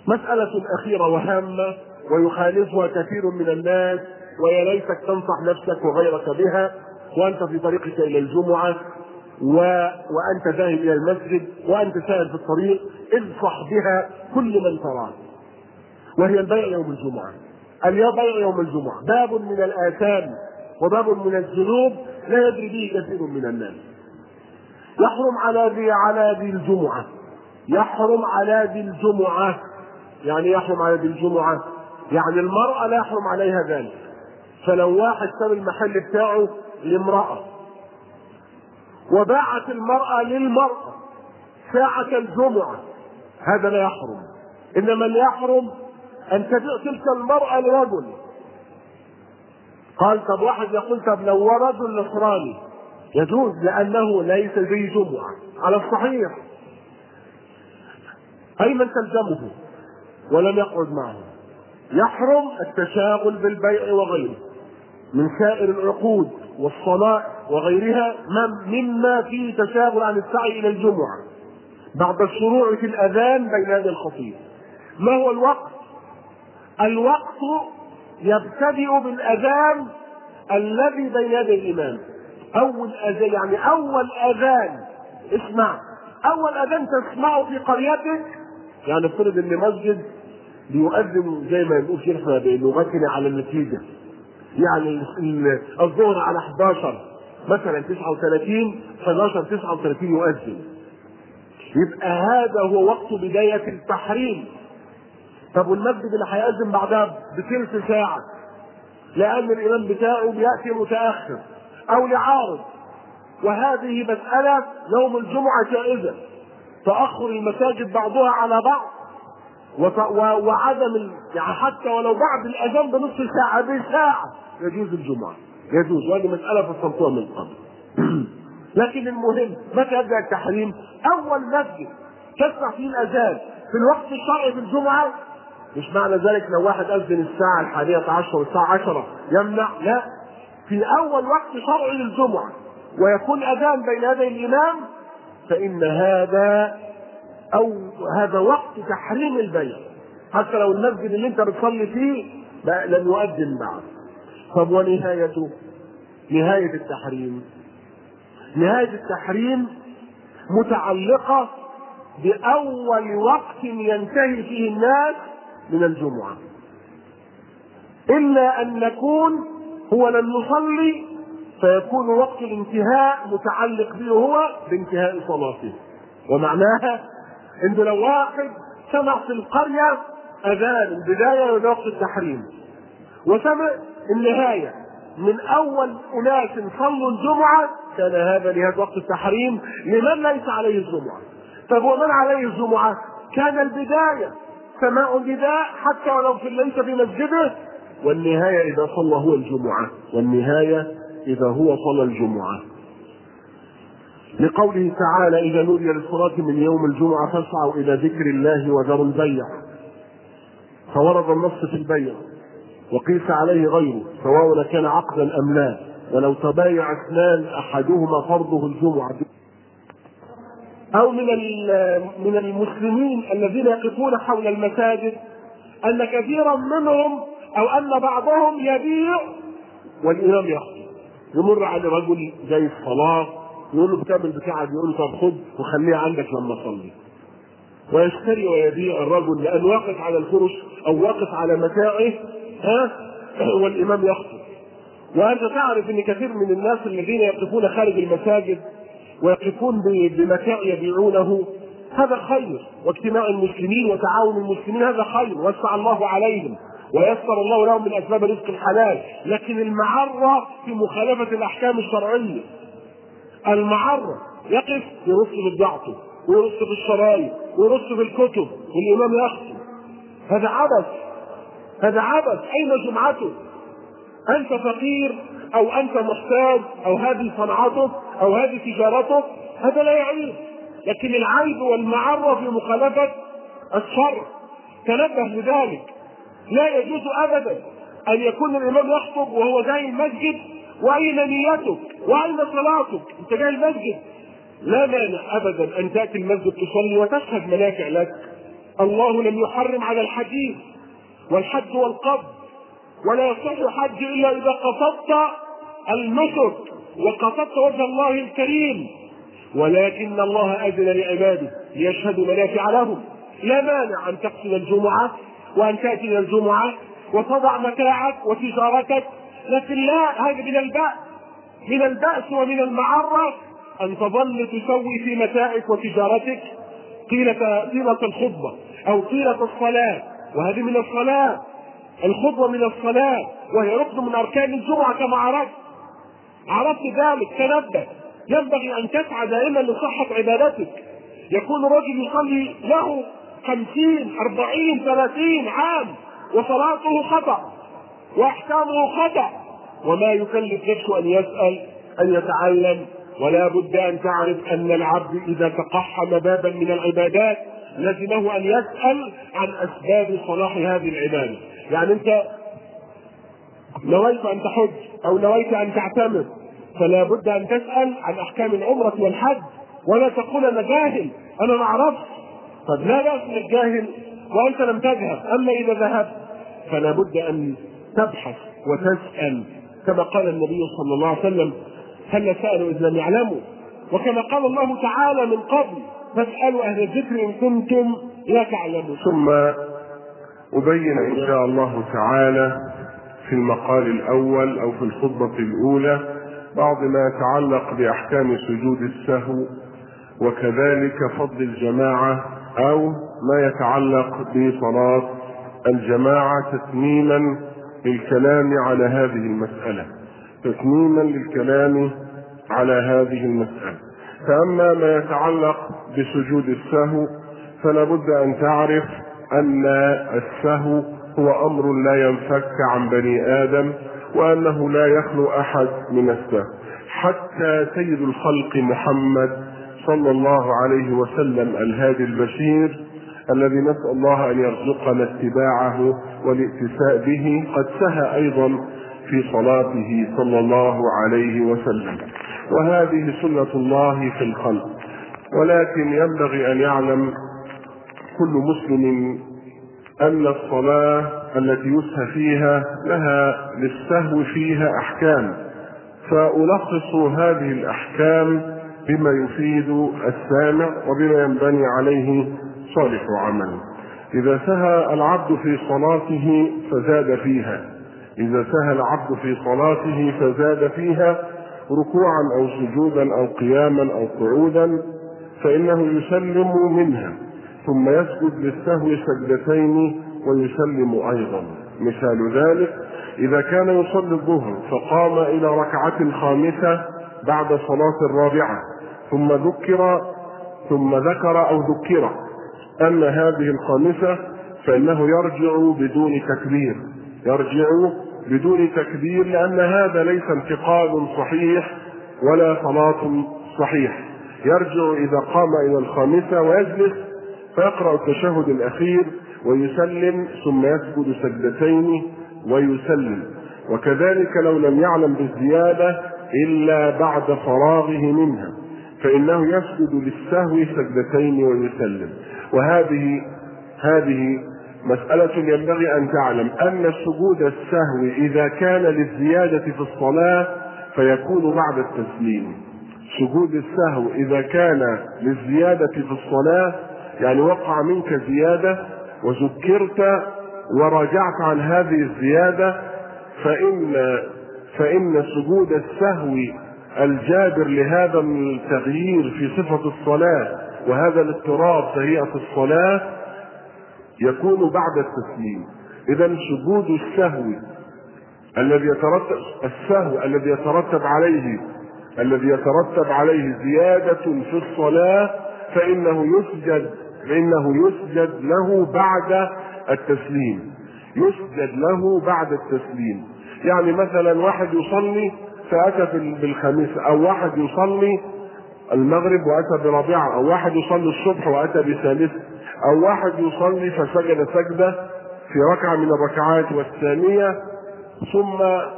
مسألة أخيرة وهامة ويخالفها كثير من الناس، ويا ليتك تنصح نفسك وغيرك بها وأنت في طريقك إلى الجمعة و... وأنت ذاهب إلى المسجد وأنت سائر في الطريق، انصح بها كل من تراه، وهي البيع يوم الجمعة. البيع يوم الجمعة باب من الآثام وباب من الذنوب لا يدري به كثير من الناس. يحرم على ذي على ذي الجمعة، يحرم على ذي الجمعة. يعني يحرم على ذي الجمعة يعني المرأة لا يحرم عليها ذلك. فلو واحد ساب المحل بتاعه لامرأة وباعت المرأة للمرأة ساعة الجمعة، هذا لا يحرم. إنما اللي يحرم أن تبيع تلك المرأة لرجل. قال طب واحد يقول طب لو رجل نصراني يجوز لأنه ليس ذي جمعة على الصحيح، أي من تلزمه ولم يقعد معه. يحرم التشاغل بالبيع وغيره من سائر العقود والصلاة وغيرها مما فيه تشاغل عن السعي إلى الجمعة بعد الشروع في الأذان بين يدي الخطيب. ما هو الوقت؟ الوقت يبتدئ بالأذان الذي بين يدي الإمام. أول أذان يعني أول أذان اسمع، أول أذان تسمعه في قريتك. يعني افترض إن مسجد بيؤذن زي ما يقول شيخنا بلغتنا على النتيجة، يعني الظهر على احداشر مثلا تسعة وثلاثين حداشر تسعة وثلاثين يؤذن، يبقى هذا هو وقت بداية التحريم. طب والمسجد اللي هيأذن بعدها بثلث ساعة لأن الإمام بتاعه بيأتي متأخر أو لعارض، وهذه مسألة يوم الجمعة جائزة، تأخر المساجد بعضها على بعض وعدم يعني حتى ولو بعد الأذان بنصف ساعة بساعة يجوز الجمعة، يجوز، وهذه مسألة فصلتوها من قبل. لكن المهم متى يبدأ التحريم؟ أول مسجد تسمع فيه الأذان في الوقت الشرعي في الجمعة. مش معنى ذلك لو واحد أذن الساعة الحادية عشر والساعة عشرة يمنع، لا، في أول وقت شرعي للجمعة ويكون أذان بين يدي الإمام فإن هذا أو هذا وقت تحريم البيع، حتى لو المسجد اللي أنت بتصلي فيه لم يؤذن بعد. طب ونهايته؟ نهاية التحريم نهاية التحريم متعلقة بأول وقت ينتهي فيه الناس من الجمعة، إلا أن نكون هو لم نصلي فيكون وقت الانتهاء متعلق به هو بانتهاء صلاته. ومعناها إنه لو واحد سمع في القرية أذان البداية من وقت التحريم وسمع النهاية من أول أناس صلوا الجمعة، كان هذا لهذا وقت التحريم لمن ليس عليه الجمعة. طب ومن عليه الجمعة كان البداية سماع النداء حتى ولو في ليس في مسجده، والنهاية إذا صلى هو الجمعة، والنهاية إذا هو صلى الجمعة، لقوله تعالى إذا نودي للصلاة من يوم الجمعة فاسعوا إلى ذكر الله وذروا البيع. فورد النص في البيع وقيس عليه غيره سواء كان عقدا أم لا، ولو تبايع اثنان أحدهما فرضه الجمعة أو من من المسلمين الذين يقفون حول المساجد أن كثيرا منهم أو أن بعضهم يبيع والإمام يخطب، يمر على رجل زي الصلاة يقول له بتعمل بتاعك، يقول له طب خد وخليها عندك لما أصلي، ويشتري ويبيع الرجل لأن واقف على الفرش أو واقف على متاعه ها والإمام يخطب. وأنت تعرف أن كثير من الناس الذين يقفون خارج المساجد ويقفون بمتاع يبيعونه هذا خير، واجتماع المسلمين وتعاون المسلمين هذا خير، وسع الله عليهم ويسر الله لهم من أسباب رزق الحلال. لكن المعرة في مخالفة الأحكام الشرعية، المعرة يقف يرص بضاعته ويرص في الشرايط ويرص في الكتب والإمام يخطب، هذا عبث، هذا عبث. أين جمعته؟ أنت فقير أو أنت محتاج أو هذه صنعتك أو هذه تجارتك، هذا لا يعيب. لكن العيب والمعرة في مخالفة الشرع، تنبه لذلك. لا يجوز أبدا أن يكون الإمام يخطب وهو جاي المسجد وأين نيتك وأين صلاتك؟ أنت جاي المسجد، لا مانع أبدا أن تأتي المسجد تصلي وتشهد منافع لك، الله لم يحرم على الحديث والحج والقبض، ولا يصح حج إلا إذا قصدت النسك وقصدت وجه الله الكريم، ولكن الله أذن لعباده ليشهدوا منافع لهم. لا مانع أن تقصد الجمعة وأن تأتي إلى الجمعة وتضع متاعك وتجارتك، لكن لا، هذا من البأس من البأس ومن المعرة أن تظل تسوي في متاعك وتجارتك طيلة طيلة الخطبة أو طيلة الصلاة، وهذه من الصلاة. الخطبة من الصلاة وهي ركن من أركان الجمعة كما عرفت عرفت ذلك. تنبه، ينبغي أن تسعى دائما لصحة عبادتك. يكون رجل يصلي له خمسين أربعين ثلاثين عام وصلاته خطأ وأحكامه خطأ، وما يكلف نفسه أن يسأل أن يتعلم. ولا بد أن تعرف أن العبد إذا تقحم بابا من العبادات لزمه أن يسأل عن أسباب صلاح هذه العبادة. يعني أنت نويت أن تحج أو نويت أن تعتمر، فلا بد أن تسأل عن أحكام العمرة والحج، ولا تقول أنا جاهل أنا ما أعرفش. طب لا بأس من الجاهل وأنت لم تذهب، أما إذا ذهبت فلا بد أن تبحث وتسأل، كما قال النبي صلى الله عليه وسلم: هل سألوا إذ لم يعلموا؟ وكما قال الله تعالى من قبل: فاسألوا أهل الذكر إن كنتم لا تعلمون. ثم أبين إن شاء الله تعالى في المقال الأول أو في الخطبة الأولى بعض ما يتعلق بأحكام سجود السهو، وكذلك فضل الجماعة أو ما يتعلق بصلاة الجماعة، تتميما للكلام على هذه المسألة تتميما للكلام على هذه المسألة. فأما ما يتعلق بسجود السهو فلا بد أن تعرف أن السهو هو أمر لا ينفك عن بني آدم، وأنه لا يخلو أحد من السهو. حتى سيد الخلق محمد صلى الله عليه وسلم الهادي البشير الذي نسأل الله أن يرزقنا اتباعه والائتساء به قد سهى أيضا في صلاته صلى الله عليه وسلم، وهذه سنة الله في الخلق. ولكن ينبغي أن يعلم كل مسلم أن الصلاة التي يسهى فيها لها للسهو فيها أحكام، فألخص هذه الأحكام بما يفيد السامع وبما ينبني عليه صالح عمل. إذا سهى العبد في صلاته فزاد فيها إذا سهى العبد في صلاته فزاد فيها ركوعا أو سجودا أو قياما أو قعودا، فإنه يسلم منها ثم يسجد للسهو سجدتين ويسلم أيضا. مثال ذلك: إذا كان يصلي الظهر فقام إلى ركعة خامسة بعد صلاة الرابعة ثم ذكر ثم ذكر أو ذكر أن هذه الخامسة، فإنه يرجع بدون تكبير يرجع بدون تكبير لأن هذا ليس انتقال صحيح ولا صلاة صحيح. يرجع إذا قام إلى الخامسة ويجلس فيقرأ التشهد الأخير ويسلم ثم يسجد سجدتين ويسلم. وكذلك لو لم يعلم بالزيادة إلا بعد فراغه منها فإنه يسجد للسهو سجدتين ويسلم. وهذه هذه مسألة ينبغي أن تعلم أن سجود السهو إذا كان للزيادة في الصلاة فيكون بعد التسليم. سجود السهو إذا كان للزيادة في الصلاة، يعني وقع منك زيادة وذكرت وراجعت عن هذه الزيادة، فإن فإن سجود السهو الجابر لهذا التغيير في صفة الصلاة وهذا الاضطراب في هيئة الصلاة يكون بعد التسليم. إذن سجود السهو الذي يترتب السهو الذي يترتب عليه الذي يترتب عليه زيادة في الصلاة فإنه يسجد فإنه يسجد له بعد التسليم يسجد له بعد التسليم. يعني مثلا واحد يصلي فأتى بالخامسة، أو واحد يصلي المغرب وأتى برابعة، أو واحد يصلي الصبح وأتى بثالثة، أو واحد يصلي فسجد سجدة في ركعة من الركعات والثانية ثم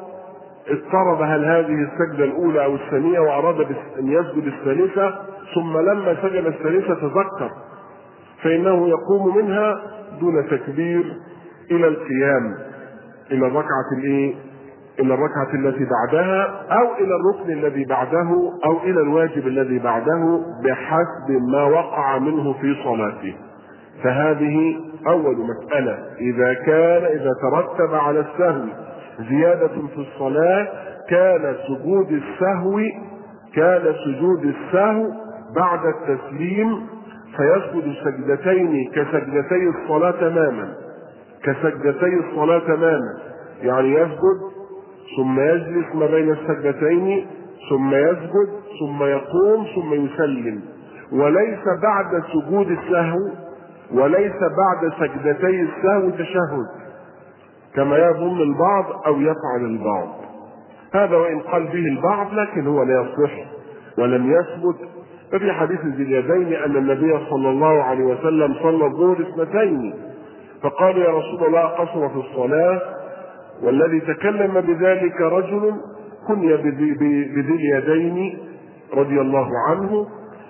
اضطرب هل هذه السجدة الأولى أو الثانية وأراد أن يسجد الثالثة، ثم لما سجد الثالثة تذكر فإنه يقوم منها دون تكبير إلى القيام، إلى الركعة الإيه؟ إلى الركعة التي بعدها أو إلى الركن الذي بعده أو إلى الواجب الذي بعده بحسب ما وقع منه في صلاته. فهذه أول مسألة. إذا كان إذا ترتب على السهو زيادة في الصلاة كان سجود السهو كان سجود السهو بعد التسليم، فيسجد سجدتين كسجدتي الصلاة تماما كسجدتي الصلاة تماما يعني يسجد ثم يجلس ما بين السجدتين ثم يسجد ثم يقوم ثم يسلم، وليس بعد سجود السهو وليس بعد سجدتي السهو تشهد كما يظن البعض او يفعل البعض. هذا وان قال به البعض لكن هو لا يصح ولم يثبت. ففي حديث ذي اليدين ان النبي صلى الله عليه وسلم صلى الظهر اثنتين فقال يا رسول الله قصر في الصلاة، والذي تكلم بذلك رجل كني بذي اليدين رضي الله عنه.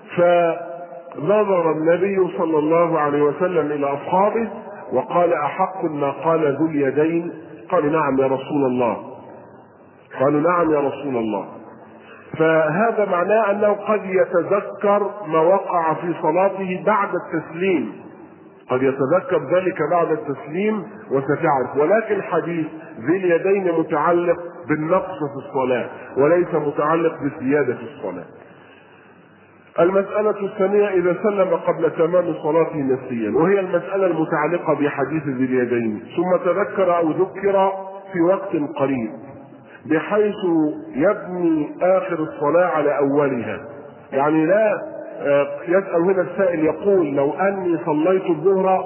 فنظر النبي صلى الله عليه وسلم الى اصحابه وقال احق ما قال ذو اليدين؟ قالوا نعم يا رسول الله قالوا نعم يا رسول الله. فهذا معناه انه قد يتذكر ما وقع في صلاته بعد التسليم، قد يتذكر ذلك بعد التسليم وستعرف. ولكن حديث ذي اليدين متعلق بالنقص في الصلاة وليس متعلق بالزيادة في الصلاة. المسألة الثانية إذا سلم قبل تمام صلاته نسيا، وهي المسألة المتعلقة بحديث ذي اليدين، ثم تذكر أو ذكر في وقت قريب بحيث يبني آخر الصلاة على أولها. يعني لا يسأل هنا السائل يقول لو أني صليت الظهر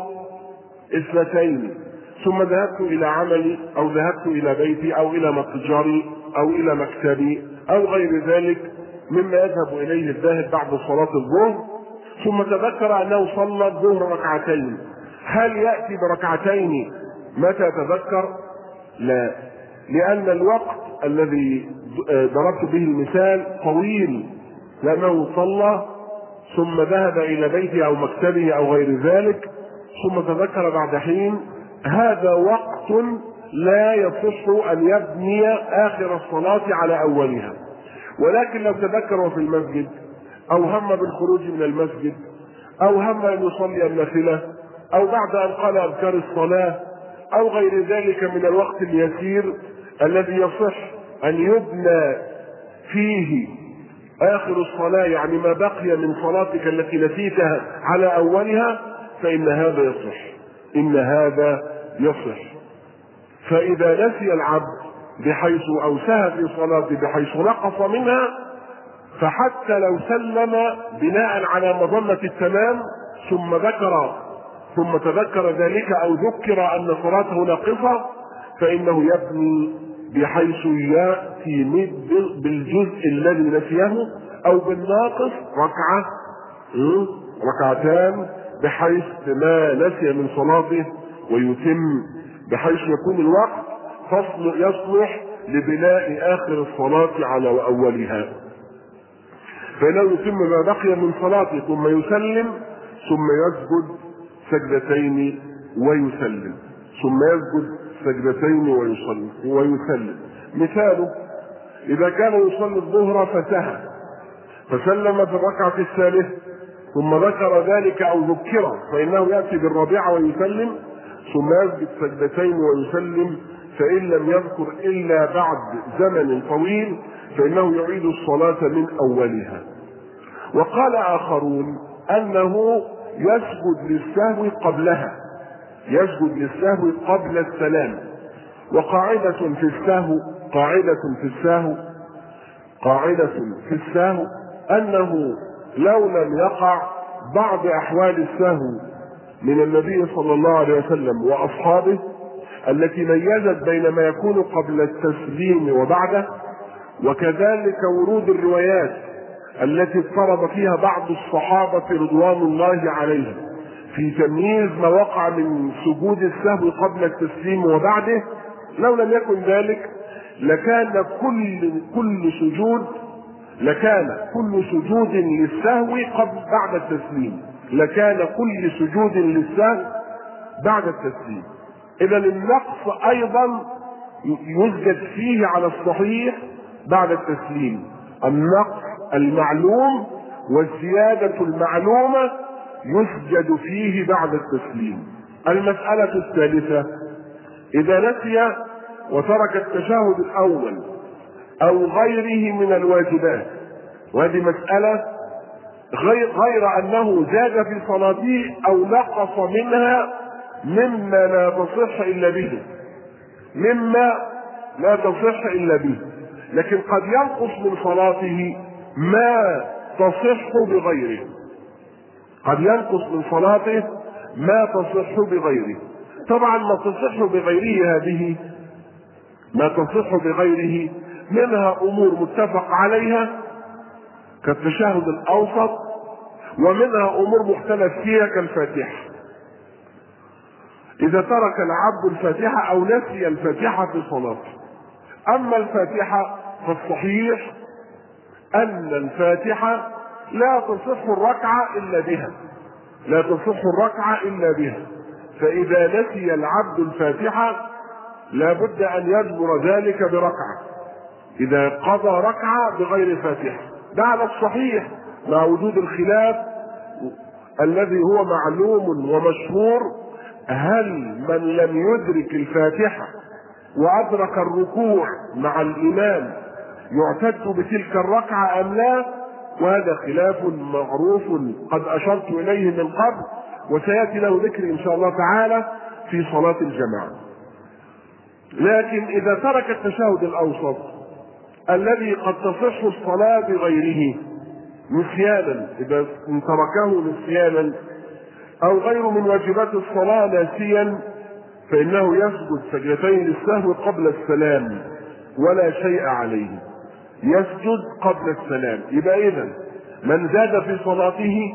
اثنتين ثم ذهبت إلى عملي أو ذهبت إلى بيتي أو إلى متجري أو إلى مكتبي أو غير ذلك مما يذهب إليه الذاهب بعد صلاة الظهر، ثم تذكر أنه صلى الظهر ركعتين، هل يأتي بركعتين متى تذكر؟ لا، لأن الوقت الذي ضربت به المثال طويل، لأنه صلى ثم ذهب إلى بيته أو مكتبه أو غير ذلك ثم تذكر بعد حين. هذا وقت لا يصح أن يبني آخر الصلاة على أولها. ولكن لو تذكر في المسجد أو هم بالخروج من المسجد أو هم أن يصلي النافلة أو بعد أن قال أذكار الصلاة أو غير ذلك من الوقت اليسير الذي يصح أن يبنى فيه آخر الصلاة، يعني ما بقي من صلاتك التي نسيتها على أولها، فإن هذا يصح إن هذا يصح. فإذا نسي العبد بحيث أو سهى في صلاته بحيث نقص منها، فحتى لو سلم بناء على مظنة التمام ثم ذكر ثم تذكر ذلك أو ذكر أن صلاته ناقصة، فإنه يبني بحيث يأتي بالجزء الذي نسيه أو بالناقص ركعة ركعتان بحيث ما نسي من صلاته ويتم، بحيث يكون الوقت فصل يصلح لبناء آخر الصلاة على أولها. فإنه يتم ما بقي من صلاته ثم يسلم ثم يسجد سجدتين ويسلم ثم يسجد سجدتين ويسلم ويسلم. مثاله إذا كان يصلي الظهر فسهى فسلم في الركعة الثالثة ثم ذكر ذلك أو ذكره، فإنه يأتي بالرابعة ويسلم ثم يسجد سجدتين ويسلم. فإن لم يذكر إلا بعد زمن طويل فإنه يعيد الصلاة من أولها. وقال آخرون أنه يسجد للسهو قبلها يسجد للسهو قبل السلام. وقاعدة في السهو قاعدة في السهو قاعدة في السهو أنه لو لم يقع بعض أحوال السهو من النبي صلى الله عليه وسلم وأصحابه التي ميزت بين ما يكون قبل التسليم وبعده، وكذلك ورود الروايات التي اضطرب فيها بعض الصحابة رضوان الله عليهم في تمييز ما وقع من سجود السهو قبل التسليم وبعده، لو لم يكن ذلك لكان كل كل سجود لكان كل سجود للسهو قبل بعد التسليم، لكان كل سجود للسهو بعد التسليم. إذا النقص أيضا يسجد فيه على الصحيح بعد التسليم، النقص المعلوم والزيادة المعلومة يسجد فيه بعد التسليم. المسألة الثالثة: إذا نسي وترك التشهد الأول أو غيره من الواجبات، وهذه مسألة غير, غير أنه زاد في صلاته أو نقص منها مما لا تصح إلا به، مما لا تصح إلا به، لكن قد ينقص من صلاته ما تصح بغيره، قد ينقص من صلاته ما تصح بغيره. طبعا ما تصح بغيره هذه ما تصح بغيره منها أمور متفق عليها كالتشهد الأوسط، ومنها أمور مختلف فيها كالفاتحة. إذا ترك العبد الفاتحة أو نسي الفاتحة في صلاته. أما الفاتحة فالصحيح أن الفاتحة لا تصح الركعة إلا بها، لا تصح الركعة إلا بها، فإذا نسي العبد الفاتحة لا بد أن يجبر ذلك بركعة إذا قضى ركعة بغير فاتحة. ده على الصحيح مع وجود الخلاف الذي هو معلوم ومشهور: هل من لم يدرك الفاتحة وأدرك الركوع مع الإمام يعتد بتلك الركعة أم لا؟ وهذا خلاف معروف قد أشرت إليه من قبل، وسيأتي له ذكر إن شاء الله تعالى في صلاة الجماعة. لكن إذا ترك التشهد الأوسط الذي قد تصح الصلاة بغيره نسيانا، إذا تركه نسيانا أو غير من واجبات الصلاة ناسيا، فإنه يسجد سجدتين للسهو قبل السلام ولا شيء عليه، يسجد قبل السلام. يبقى إذن من زاد في صلاته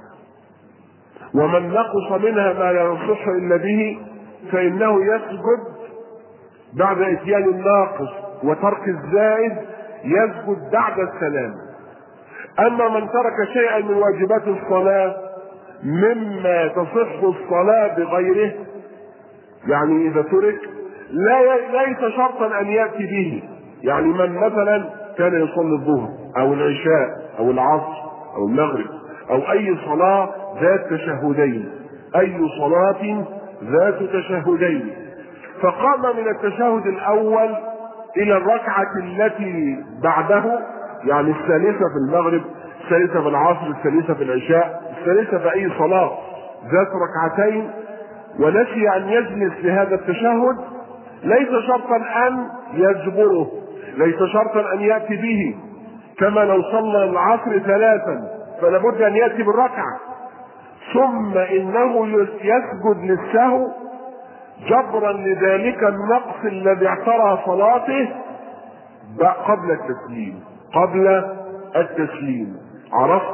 ومن نقص منها ما لا يصح إلا به فإنه يسجد بعد إتيان الناقص وترك الزائد، يسجد بعد السلام. أما من ترك شيئا من واجبات الصلاة مما تصح الصلاة بغيره، يعني إذا ترك لا ليس شرطا أن يأتي به، يعني من مثلا كان يصلي الظهر أو العشاء أو العصر أو المغرب أو أي صلاة ذات تشهدين، أي صلاة ذات تشهدين، فقام من التشهد الأول إلى الركعة التي بعده، يعني الثالثة في المغرب، الثالثة في العصر، الثالثة في العشاء، الثالثة في أي صلاة ذات ركعتين، ونسي أن يجلس لهذا التشهد، ليس شرطا أن يجبره، ليس شرطا أن يأتي به، كما لو صلى العصر ثلاثا فلا بد أن يأتي بالركعة، ثم إنه يسجد للسهو جبرا لذلك النقص الذي اعترى صلاته قبل التسليم، قبل التسليم. عرفت؟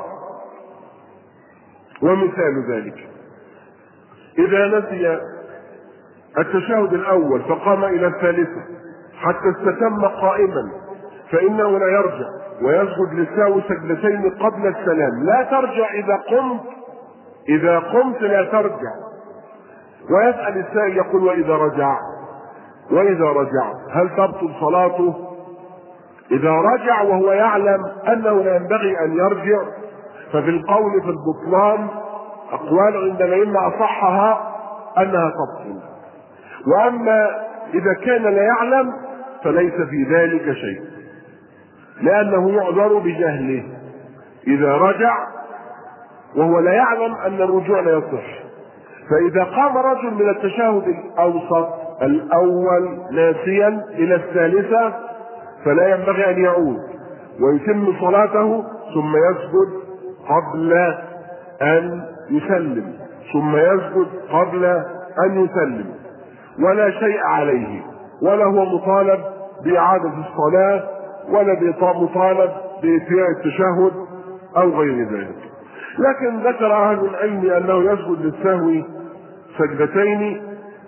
ومثال ذلك: إذا نسي التشهد الأول فقام إلى الثالثة حتى استتم قائما، فإنه لا يرجع ويسجد للسهو سجدتين قبل السلام. لا ترجع إذا قمت، إذا قمت لا ترجع. ويسأل السائل يقول: وإذا رجع وإذا رجع هل تبطل صلاته؟ إذا رجع وهو يعلم أنه لا ينبغي أن يرجع، ففي القول في البطلان أقوال عند الأئمة أصحها أنها تبطل. وأما إذا كان لا يعلم فليس في ذلك شيء، لأنه يعذر بجهله. إذا رجع وهو لا يعلم أن الرجوع لا يصح، فإذا قام رجل من التشهد الأوسط الأول ناسيا إلى الثالثة فلا ينبغي أن يعود ويتم صلاته، ثم يسجد قبل أن يسلم، ثم يسجد قبل أن يسلم، ولا شيء عليه، ولا هو مطالب بإعادة الصلاة ولا مطالب بإتياء التشهد أو غير ذلك. لكن ذكر أهل العلم أنه يسجد للسهو سجدتين،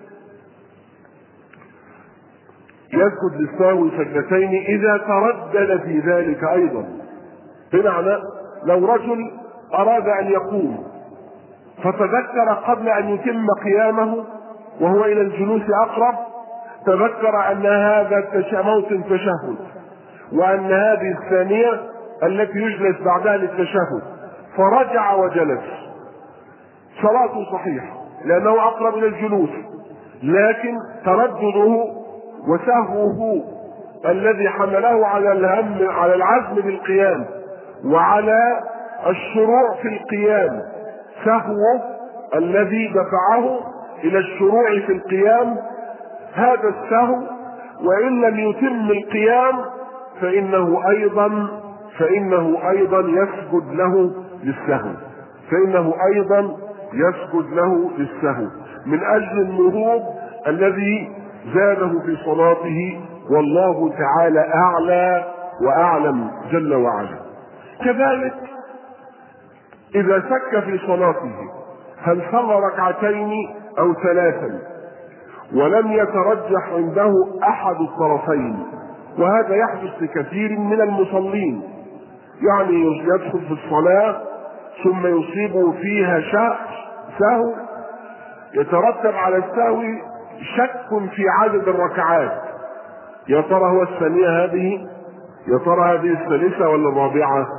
يسجد للسهو سجدتين إذا تردد في ذلك أيضا. بمعنى لو رجل أراد أن يقوم فتذكر قبل أن يتم قيامه وهو إلى الجلوس أقرب، تذكر أن هذا موطن تشهد، وأن هذه الثانية التي يجلس بعدها للتشهد، فرجع وجلس. صلاته صحيحة لأنه أقرب إلى الجلوس، لكن تردده وسهوه الذي حمله على الهم على العزم بالقيام وعلى الشروع في القيام، سهوه الذي دفعه إلى الشروع في القيام، هذا السهو وإن لم يتم القيام فإنه أيضا فإنه أيضا يسجد له للسهو فإنه أيضا يسجد له للسهو من أجل النهوض الذي زاده في صلاته، والله تعالى أعلى وأعلم جل وعلا. كذلك إذا شك في صلاته هل صلى ركعتين أو ثلاثا ولم يترجح عنده أحد الطرفين، وهذا يحدث لكثير من المصلين، يعني يدخل في الصلاة ثم يصيبه فيها سهو، يترتب على السهو شك في عدد الركعات، يا ترى هو الثانية هذه، يا ترى هذه الثالثة ولا الرابعة،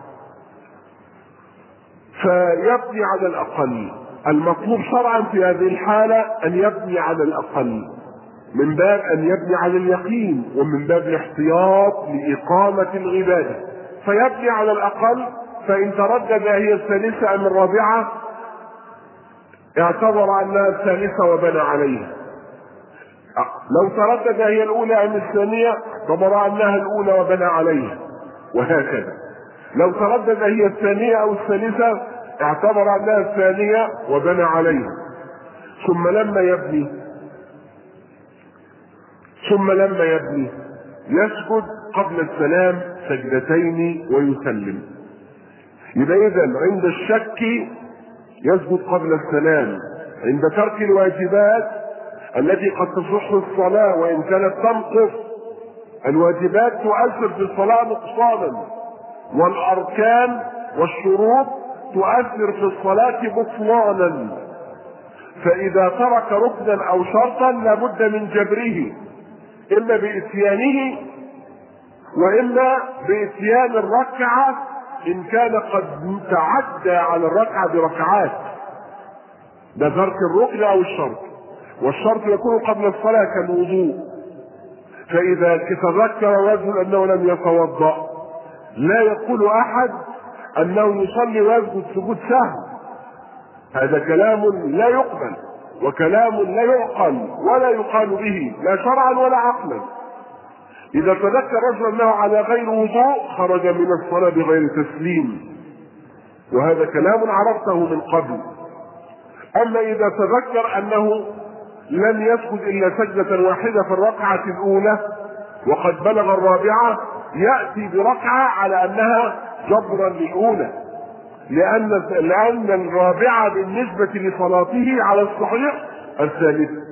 فيبني على الأقل. المطلوب شرعا في هذه الحالة أن يبني على الأقل من باب أن يبني على اليقين ومن باب الاحتياط لإقامة العبادة، فيبني على الأقل. فإن تردد هي الثالثة أم الرابعة اعتبر أنها الثالثة وبنى عليها، لو تردد هي الأولى أم الثانية اعتبر أنها الأولى وبنى عليها، وهكذا. لو تردد هي الثانية أو الثالثة اعتبر أنها الثانية وبنى عليها. ثم لما يبني ثم لما يبني يسجد قبل السلام سجدتين ويسلم. يبقى إذن عند الشك يسجد قبل السلام، عند ترك الواجبات التي قد تصح الصلاة وإن كانت تنقص، الواجبات تؤثر في الصلاة نقصانا، والأركان والشروط تؤثر في الصلاة بطلانا، فإذا ترك ركنا أو شرطا لابد من جبره، إما بإتيانه وإما بإتيان الركعة إن كان قد تعدى على الركعة بركعات، ده ترك الركن أو الشرط، والشرط يكون قبل الصلاة كالوضوء. فإذا تذكر رجل أنه لم يتوضأ لا يقول أحد أنه يصلي ويسجد سجود سهو، هذا كلام لا يقبل وكلام لا يعقل ولا يقال به لا شرعا ولا عقلا. إذا تذكر رجل أنه على غير وضوء خرج من الصلاة بغير تسليم، وهذا كلام عرفته من قبل. أما إذا تذكر أنه لم يسجد إلا سجدة واحدة في الركعة الأولى وقد بلغ الرابعة يأتي بركعة على أنها جبرا للأولى، لأن لأن الرابعة بالنسبة لصلاته على الصحيح الثالثة،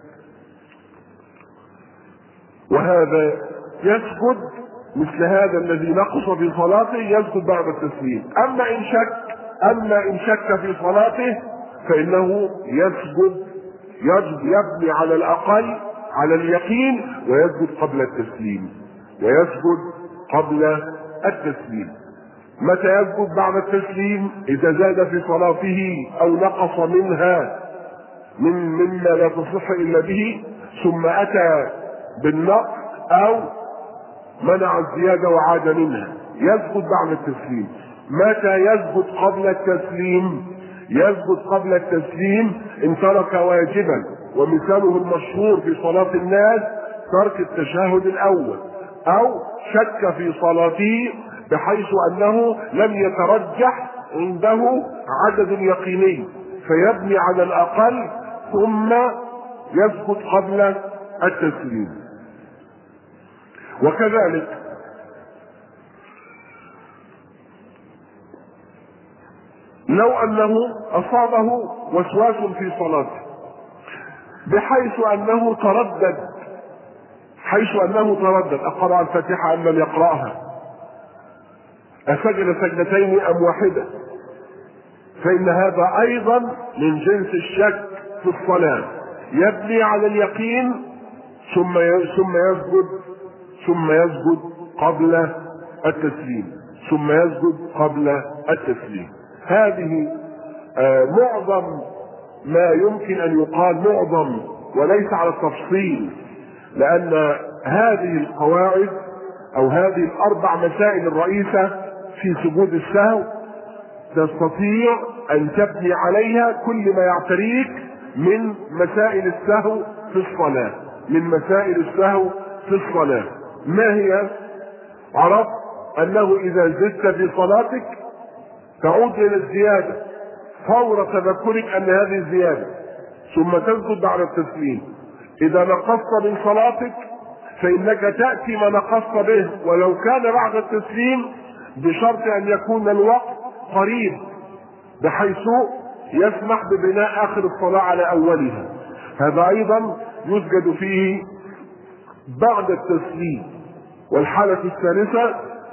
وهذا يسجد مثل هذا الذي نقص في صلاته يسجد بعد التسليم. أما إن شك أما إن شك في صلاته فإنه يسجد يبني على الأقل على اليقين ويسجد قبل التسليم ويسجد قبل التسليم. متى يسجد بعد التسليم؟ إذا زاد في صلاته أو نقص منها من مما لا تصح إلا به ثم أتى بالنقص أو منع الزيادة وعاد منها يسجد بعد التسليم. متى يسجد قبل التسليم؟ يسجد قبل التسليم إن ترك واجبا، ومثاله المشهور في صلاة الناس ترك التشهد الأول، أو شك في صلاته بحيث أنه لم يترجح عنده عدد يقيني فيبني على الأقل ثم يسجد قبل التسليم. وكذلك لو أنه أصابه وسواس في صلاته بحيث أنه تردد حيث أنه تردد أقرأ الفاتحة أم لم يقرأها، أسجد سجدتين أم واحدة، فإن هذا أيضا من جنس الشك في الصلاة. يبني على اليقين ثم ثم يسجد ثم يسجد قبل التسليم ثم يسجد قبل التسليم. هذه آه معظم ما يمكن أن يقال، معظم وليس على التفصيل، لأن هذه القواعد أو هذه الأربع مسائل الرئيسة في سجود السهو تستطيع أن تبني عليها كل ما يعتريك من مسائل السهو في الصلاة من مسائل السهو في الصلاة. ما هي؟ عرفت أنه إذا زدت في صلاتك تعود إلى الزيادة فور تذكرك أن هذه زيادة، ثم تسجد بعد التسليم. إذا نقصت من صلاتك فإنك تأتي ما نقصت به ولو كان بعد التسليم، بشرط أن يكون الوقت قريب بحيث يسمح ببناء آخر الصلاة على أولها. هذا أيضا يسجد فيه بعد التسليم. والحالة الثالثة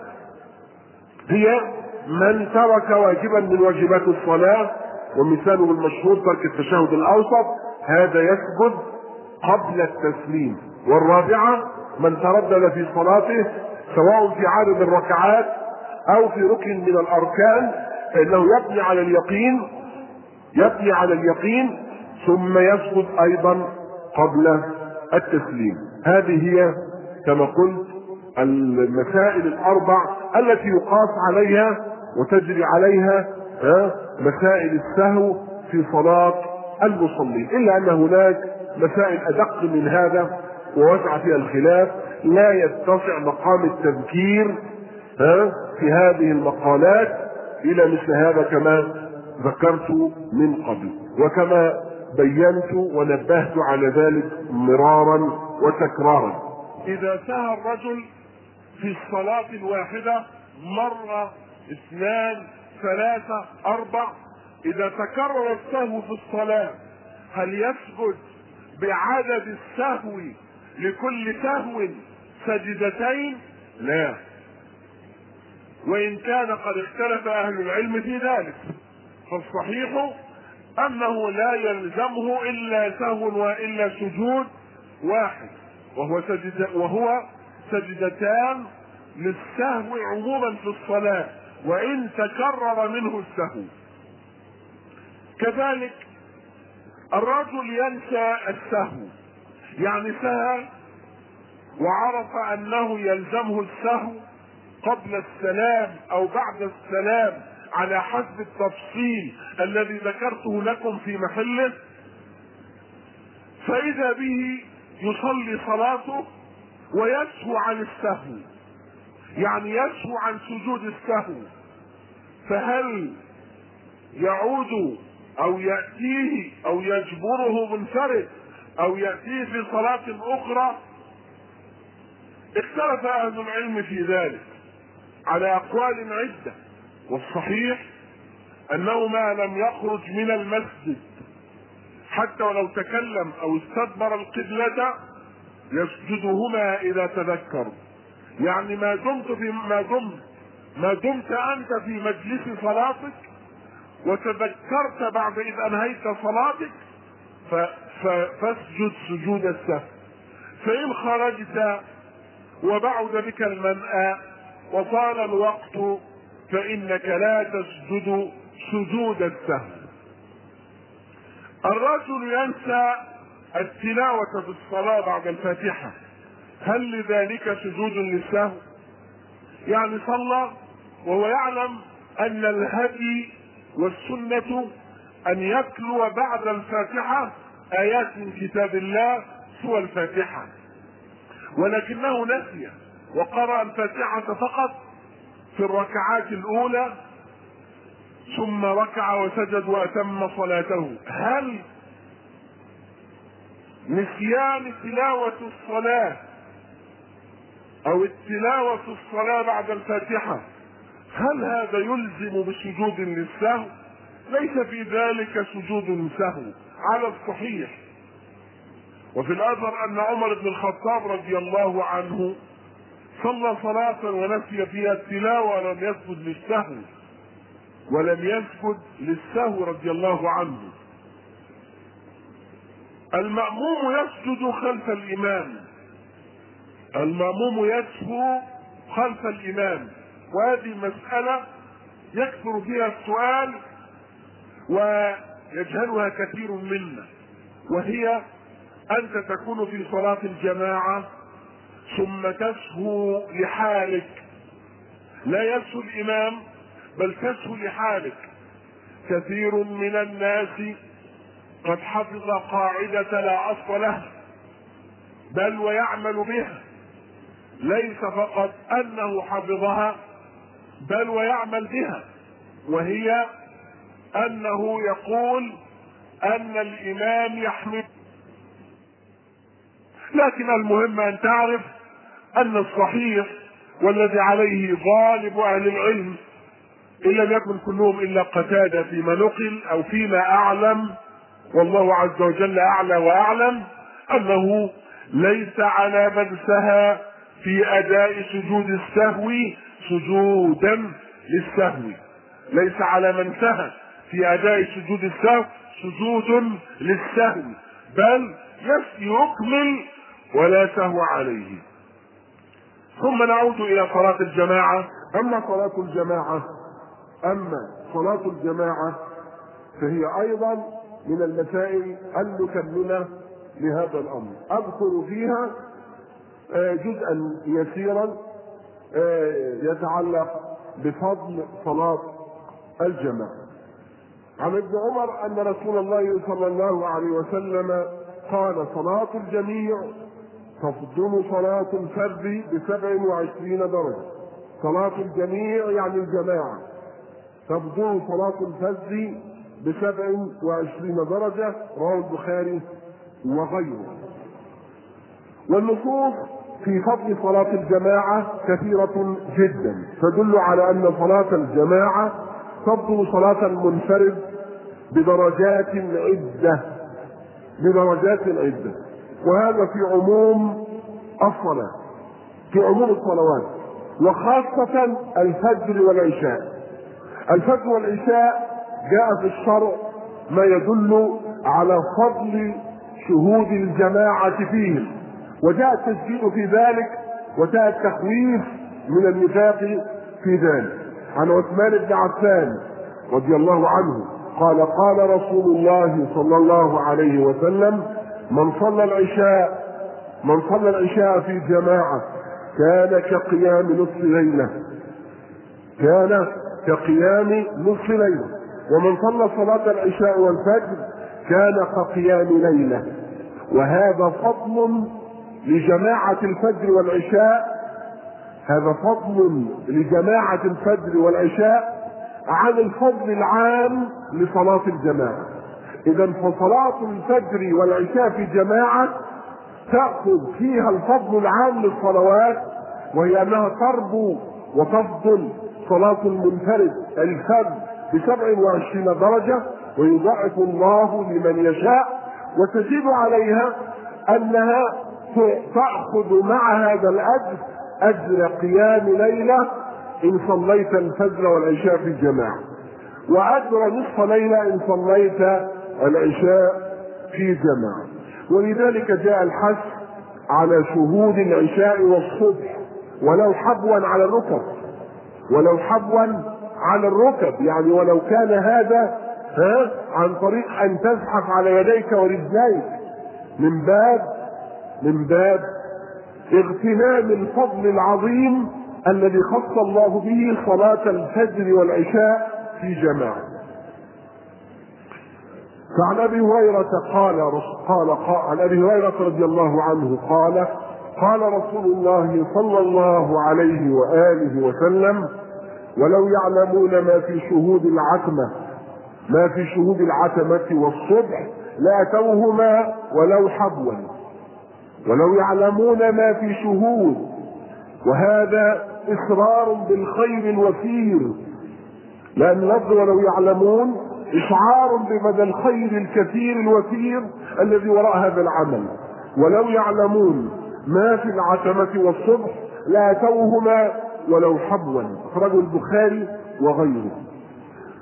هي من ترك واجبا من واجبات الصلاة، ومثاله المشهور ترك التشهد الأوسط، هذا يسجد قبل التسليم. والرابعة من تردد في صلاته سواء في عدد الركعات أو في ركن من الأركان، فإنه يبني على اليقين يبني على اليقين ثم يسجد أيضا قبل التسليم. هذه هي كما قلت المسائل الأربع التي يقاس عليها وتجري عليها مسائل السهو في صلاة المصلين، إلا أن هناك مسائل أدق من هذا ووسع فيها الخلاف، لا يتسع مقام التذكير في هذه المقالات إلى مثل هذا كما ذكرت من قبل، وكما بينت ونبهت على ذلك مرارا وتكرارا. إذا سهى الرجل في الصلاة الواحدة مرة اثنان ثلاثة أربع، إذا تكرر السهو في الصلاة هل يسجد بعدد السهو لكل سهو سجدتين؟ لا، وإن كان قد اختلف أهل العلم في ذلك، فالصحيح أنه لا يلزمه إلا سهو وإلا سجود واحد، وهو سجد وهو سجدتان للسهو عموما في الصلاة وإن تكرر منه السهو. كذلك الرجل ينسى السهو، يعني سهى وعرف أنه يلزمه السهو قبل السلام أو بعد السلام على حسب التفصيل الذي ذكرته لكم في محله، فإذا به يصلي صلاته ويسهو عن السهو، يعني يسهو عن سجود السهو، فهل يعود أو يأتيه أو يجبره منفرد أو يأتيه في صلاة أخرى؟ اختلف أهل العلم في ذلك على أقوال عدة، والصحيح أنه ما لم يخرج من المسجد حتى ولو تكلم أو استدبر القبلة يسجدهما إذا تذكر، يعني ما دمت في ما دمت ما دمت أنت في مجلس صلاتك وتذكرت بعد إذ أنهيت صلاتك فاسجد سجود السهو. فإن خرجت وبعد بك المنأى وطال الوقت فإنك لا تسجد سجود السهو. الرجل ينسى التلاوة في الصلاة بعد الفاتحة، هل لذلك سجود للسهو؟ يعني صلى وهو يعلم أن الهدي والسنة أن يتلو بعد الفاتحة آيات من كتاب الله سوى الفاتحة، ولكنه نسي وقرأ الفاتحة فقط في الركعات الأولى ثم ركع وسجد وأتم صلاته. هل نسيان تلاوة الصلاة أو التلاوة في الصلاة بعد الفاتحة هل هذا يلزم بسجود للسهو؟ ليس في ذلك سجود سهو على الصحيح. وفي الأثر أن عمر بن الخطاب رضي الله عنه صلى صلاة ونسي فيها التلاوة ولم يسجد للسهو، ولم يسجد للسهو رضي الله عنه. المأموم يسجد خلف الإمام، المأموم يسهو خلف الإمام، وهذه مسألة يكثر فيها السؤال ويجهلها كثير منا، وهي أنت تكون في صلاة الجماعة ثم تسهو لحالك، لا يسهو الإمام بل تسهو لحالك. كثير من الناس قد حفظ قاعدة لا أصل لها بل ويعمل بها، ليس فقط أنه حفظها بل ويعمل بها، وهي أنه يقول أن الإمام يحمد. لكن المهم أن تعرف أن الصحيح والذي عليه غالب أهل العلم إن لم يكن كلهم إلا قتادة فيما نقل أو فيما أعلم، والله عز وجل أعلى وأعلم، أنه ليس على من سهى في أداء سجود السهو سجودا للسهو، ليس على من سهى في أداء سجود السهو سجود للسهو، بل يكمل ولا سهو عليه. ثم نعود إلى صلاة الجماعة. أما صلاة الجماعة أما صلاة الجماعة فهي أيضا من المسائل المكملة لهذا الأمر. أذكر فيها جزءا يسيرا يتعلق بفضل صلاة الجماعة. عن ابن عمر أن رسول الله صلى الله عليه وسلم قال: صلاة الجميع تفضل صلاة الفرد بسبع وعشرين درجة. صلاة الجميع يعني الجماعة تفضل صلاة الفرد بسبع وعشرين درجة، رواه البخاري وغيره. والنصوص في فضل صلاة الجماعة كثيرة جدا تدل على أن صلاة الجماعة تفضل صلاة المنفرد بدرجات عدة بدرجات عدة وهذا في عموم الصلاة، في عموم الصلوات، وخاصة الفجر والعشاء. الفجر والعشاء جاء في الشرع ما يدل على فضل شهود الجماعة فيه، وجاء التشجيع في ذلك وجاء التخويف من النفاق في ذلك. عن عثمان بن عفان رضي الله عنه قال: قال رسول الله صلى الله عليه وسلم: من صلى العشاء من صلى العشاء في جماعة كان كقيام نصف ليلة كان كقيام نصف ليلة ومن صلى صلاة العشاء والفجر كان كقيام ليلة. وهذا فضل لجماعة الفجر والعشاء هذا فضل لجماعة الفجر والعشاء عن الفضل العام لصلاة الجماعة. إذا فصلاة الفجر والعشاء في جماعة تأخذ فيها الفضل العام للصلوات، وهي أنها تربو وتفضل صلاة المنفرد الفرد بسبع وعشرين درجة، ويضاعف الله لمن يشاء، وتزيد عليها أنها تأخذ مع هذا الأجر أجر قيام ليلة إن صليت الفجر والعشاء في جماعة، وأجر نصف ليلة إن صليت العشاء في جماعة. ولذلك جاء الحث على شهود العشاء والصبح ولو حبوا على الركب ولو حبوا على الركب يعني ولو كان هذا ها عن طريق أن تزحف على يديك ورجليك من باب من باب اغتنام الفضل العظيم الذي خص الله به صلاة الفجر والعشاء في جماعة. فعن ابي هريره قال قال عن ابي هريره رضي الله عنه قال: قال رسول الله صلى الله عليه واله وسلم: ولو يعلمون ما في شهود العتمه ما في شهود العتمه والصبح لاتوهما ولو حبوا. ولو يعلمون ما في شهود، وهذا إصرار بالخير الوفير، لأن لفظ ولو يعلمون إشعار بمدى الخير الكثير الوفير الذي وراء هذا العمل. ولو يعلمون ما في العتمة والصبح لأتوهما ولو حبوا، أخرجه البخاري وغيره.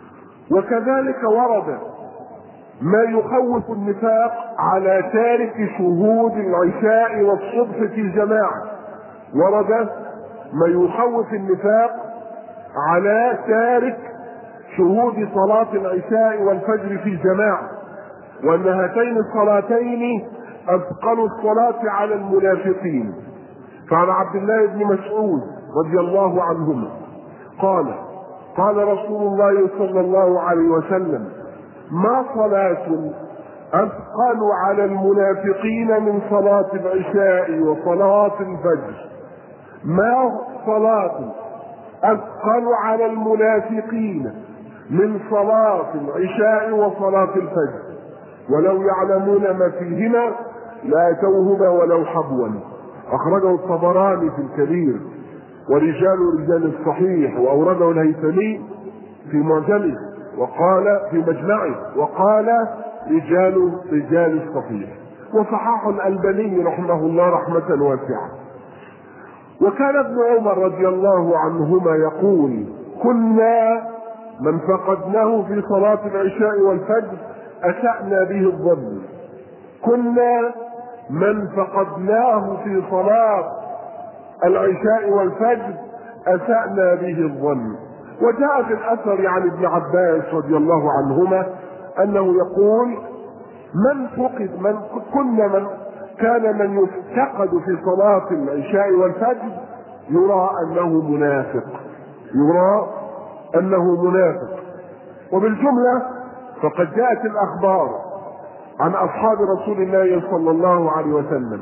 وكذلك ورد ما يخوف النفاق على تارك شهود العشاء والصبح في جماعة. ورد ما يخوف النفاق على تارك شهود صلاة العشاء والفجر في جماعة، وأن هاتين الصلاتين أثقل الصلاة على المنافقين. فعن عبد الله بن مسعود رضي الله عنهما قال قال رسول الله صلى الله عليه وسلم: ما صلاة أثقل على المنافقين من صلاة العشاء وصلاة الفجر. ما صلاة أثقل على المنافقين من صلاة العشاء وصلاة الفجر، ولو يعلمون ما فيهما لأتوهما ولو حبوا. أخرجه الطبراني في الكبير ورجال رجال الصحيح، وأورده الهيثمي في معجمه وقال في مجمعه وقال رجال رجال الصحيح، وصححه الألباني رحمه الله رحمة واسعة. وكان ابن عمر رضي الله عنهما يقول: كنا من فقدناه في صلاة العشاء والفجر أسأنا به الظن. كنا من فقدناه في صلاة العشاء والفجر أسأنا به الظن. وجاء في الأثر عن ابن عباس رضي الله عنهما أنه يقول: من فقد من كنا من كان من يفتقد في صلاة العشاء والفجر يرى أنه منافق، يرى أنه منافق. وبالجملة فقد جاءت الأخبار عن أصحاب رسول الله صلى الله عليه وسلم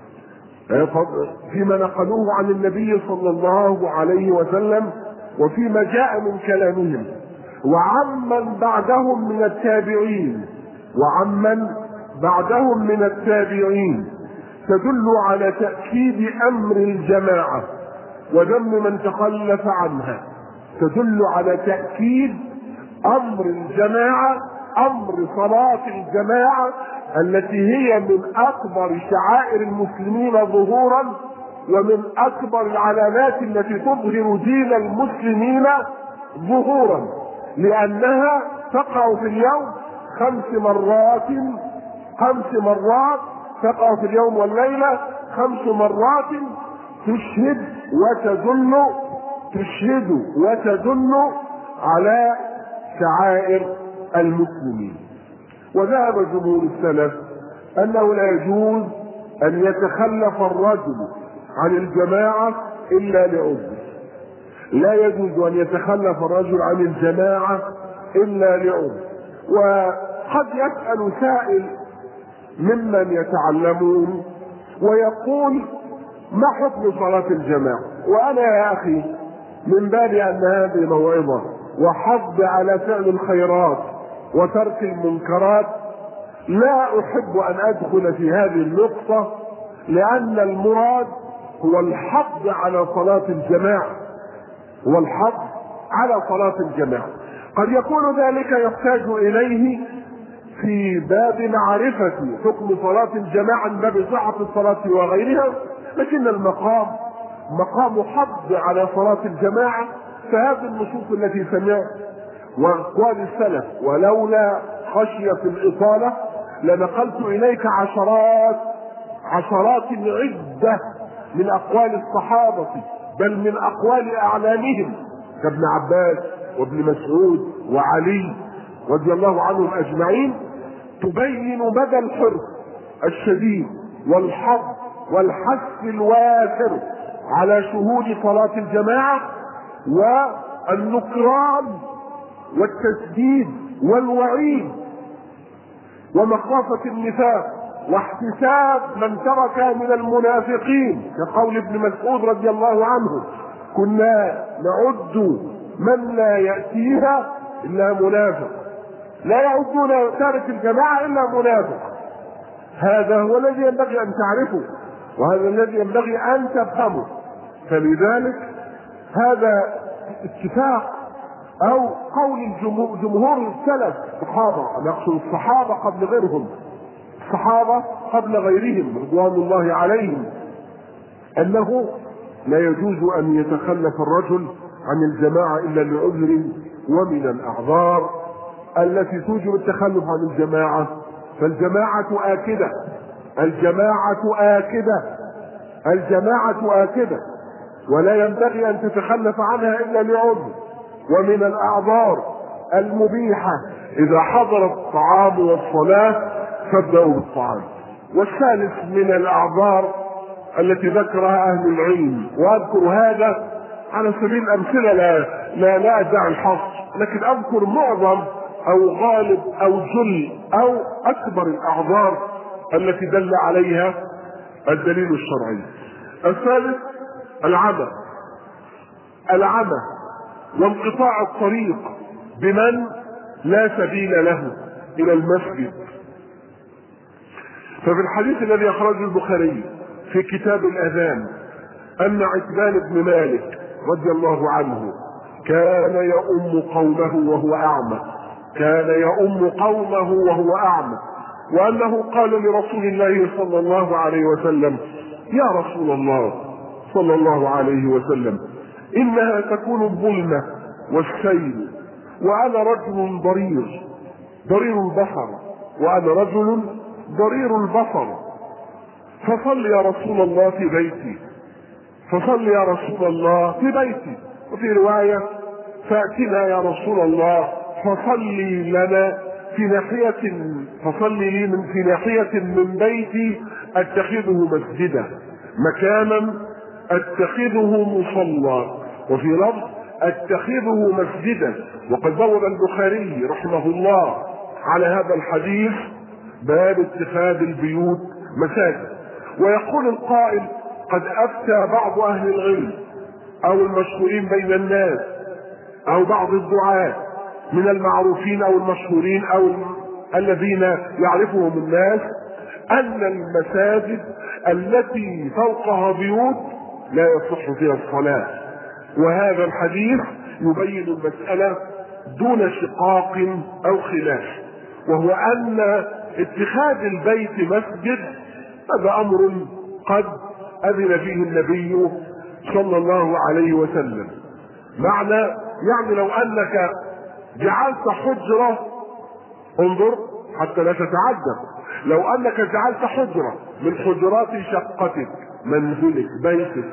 فيما نقلوه عن النبي صلى الله عليه وسلم وفيما جاء من كلامهم، وعمن بعدهم من التابعين وعمن بعدهم من التابعين تدل على تأكيد أمر الجماعة وذم من تخلف عنها. تدل على تأكيد أمر الجماعة، أمر صلاة الجماعة التي هي من أكبر شعائر المسلمين ظهورا ومن أكبر العلامات التي تظهر دين المسلمين ظهورا، لأنها تقع في اليوم خمس مرات خمس مرات تقع في اليوم والليلة خمس مرات تشهد وتدل تشهد وتدل على شعائر المسلمين. وذهب جمهور السلف أنه لا يجوز أن يتخلف الرجل عن الجماعة إلا لعذر. لا يجوز أن يتخلف الرجل عن الجماعة إلا لعذر. وقد يسأل سائل ممن يتعلمون ويقول: ما حكم صلاة الجماعة؟ وأنا يا أخي من باب أن هذه موعظة وحض على فعل الخيرات وترك المنكرات لا أحب أن أدخل في هذه النقطة، لأن المراد هو الحض على صلاة الجماعة هو الحض على صلاة الجماعة. قد يكون ذلك يحتاج إليه في باب معرفة حكم صلاة الجماعة من باب صحة الصلاة وغيرها، لكن المقام مقام حض على صلاة الجماعة. فهذه النصوص التي سمعت وأقوال السلف، ولولا خشية الإطالة لنقلت إليك عشرات عشرات عدة من أقوال الصحابة، بل من أقوال أعلامهم كابن عباس وابن مسعود وعلي رضي الله عنهم أجمعين، تبين مدى الحرص الشديد والحظ والحث الوافر على شهود صلاة الجماعة والنكران والتسديد والوعيد ومخافة النفاق واحتساب من ترك من المنافقين، كقول ابن مسعود رضي الله عنه: كنا نعد من لا يأتيها إلا منافق. لا يعدون تارك الجماعة إلا منافق. هذا هو الذي ينبغي أن تعرفه، وهذا الذي ينبغي أن تفهمه. فلذلك هذا اتفاق أو قول جمهور السلف الصحابة، نقصد الصحابة قبل غيرهم، الصحابة قبل غيرهم رضوان الله عليهم، أنه لا يجوز أن يتخلف الرجل عن الجماعة إلا لعذر ومن الأعذار التي توجب التخلف عن الجماعة، فالجماعة آكدة، الجماعة آكدة، الجماعة آكدة، ولا ينبغي أن تتخلف عنها إلا لعذر. ومن الأعذار المبيحة إذا حضر الطعام والصلاة فابدأوا بالطعام. والثالث من الأعذار التي ذكرها أهل العلم، وأذكر هذا على سبيل الأمثلة، لا لا لا أدعي الحصر، لكن أذكر معظم أو غالب أو جل أو أكبر الأعذار التي دل عليها الدليل الشرعي. الثالث العمى، العمى وانقطاع الطريق بمن لا سبيل له إلى المسجد. ففي الحديث الذي أخرجه البخاري في كتاب الأذان أن عتبان بن مالك رضي الله عنه كان يؤم قومه وهو أعمى، كان يؤم قومه وهو أعمى، وأنه قال لرسول الله صلى الله عليه وسلم: يا رسول الله صلى الله عليه وسلم، إنها تكون الظلمة والسيل، وأنا رجل ضرير ضرير البصر، وأنا رجل ضرير البصر، فصل يا رسول الله في بيتي، فصل يا رسول الله في بيتي. وفي رواية: فأتنا يا رسول الله فصلي لنا في ناحية فصلي لي من في ناحية من بيتي أتخذه مسجدا، مكانا أتخذه مصلى، وفي لفظ أتخذه مسجدا. وقد بوب البخاري رحمه الله على هذا الحديث باب اتخاذ البيوت مساجد. ويقول القائل: قد أفتى بعض أهل العلم أو المشهورين بين الناس أو بعض الدعاة من المعروفين أو المشهورين أو الذين يعرفهم الناس أن المساجد التي فوقها بيوت لا يصح فيها الصلاة. وهذا الحديث يبين المسألة دون شقاق أو خلاف، وهو أن اتخاذ البيت مسجد هذا أمر قد أذن فيه النبي صلى الله عليه وسلم. معنى يعني لو أنك جعلت حجرة، انظر حتى لا تتعدى، لو أنك جعلت حجرة من حجرات شقتك منزلك بيتك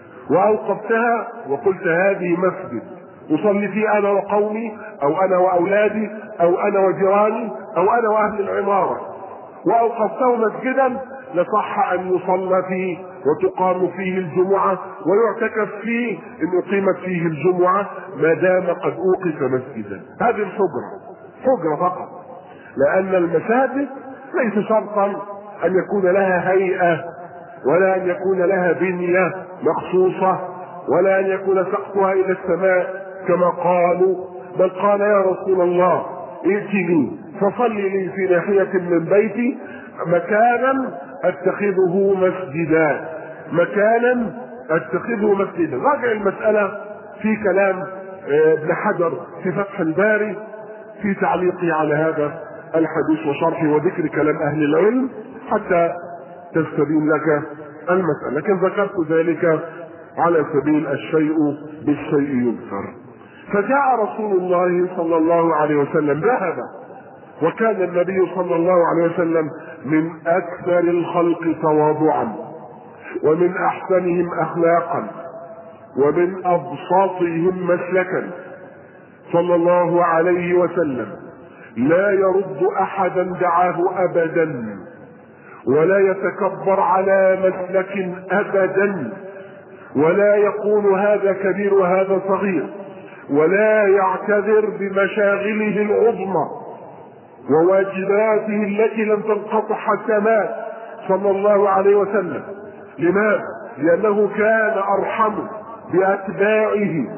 وأوقفتها وقلت هذه مسجد أصلي فيه أنا وقومي أو أنا وأولادي أو أنا وجيراني أو أنا وأهل العمارة، وأوقفته مسجدا، لصح أن يصلى فيه وتقام فيه الجمعة ويعتكف فيه إن أقيمت فيه الجمعة ما دام قد أوقف مسجدا. هذه الحجرة حجرة فقط، لأن المساجد ليس شرطا أن يكون لها هيئة ولا أن يكون لها بنية مخصوصة ولا أن يكون سقفها إلى السماء كما قالوا، بل قال: يا رسول الله ائتني فصلي لي في ناحية من بيتي مكانا اتخذه مسجدا، مكانا اتخذه مسجدا. راجع المسألة في كلام ابن حجر في فتح الباري في تعليقه على هذا الحديث وشرحه وذكر كلام أهل العلم حتى تستبين لك المسألة، لكن ذكرت ذلك على سبيل الشيء بالشيء يذكر. فجاء رسول الله صلى الله عليه وسلم ذهب، وكان النبي صلى الله عليه وسلم من أكثر الخلق تواضعا ومن أحسنهم أخلاقا ومن أبسطهم مسلكا صلى الله عليه وسلم، لا يرد أحدا دعاه أبدا ولا يتكبر على مسلك أبدا ولا يقول هذا كبير وهذا صغير، ولا يعتذر بمشاغله العظمى وواجباته التي لم تنقطع حتى مات صلى الله عليه وسلم. لماذا؟ لأنه كان أرحم بأتباعه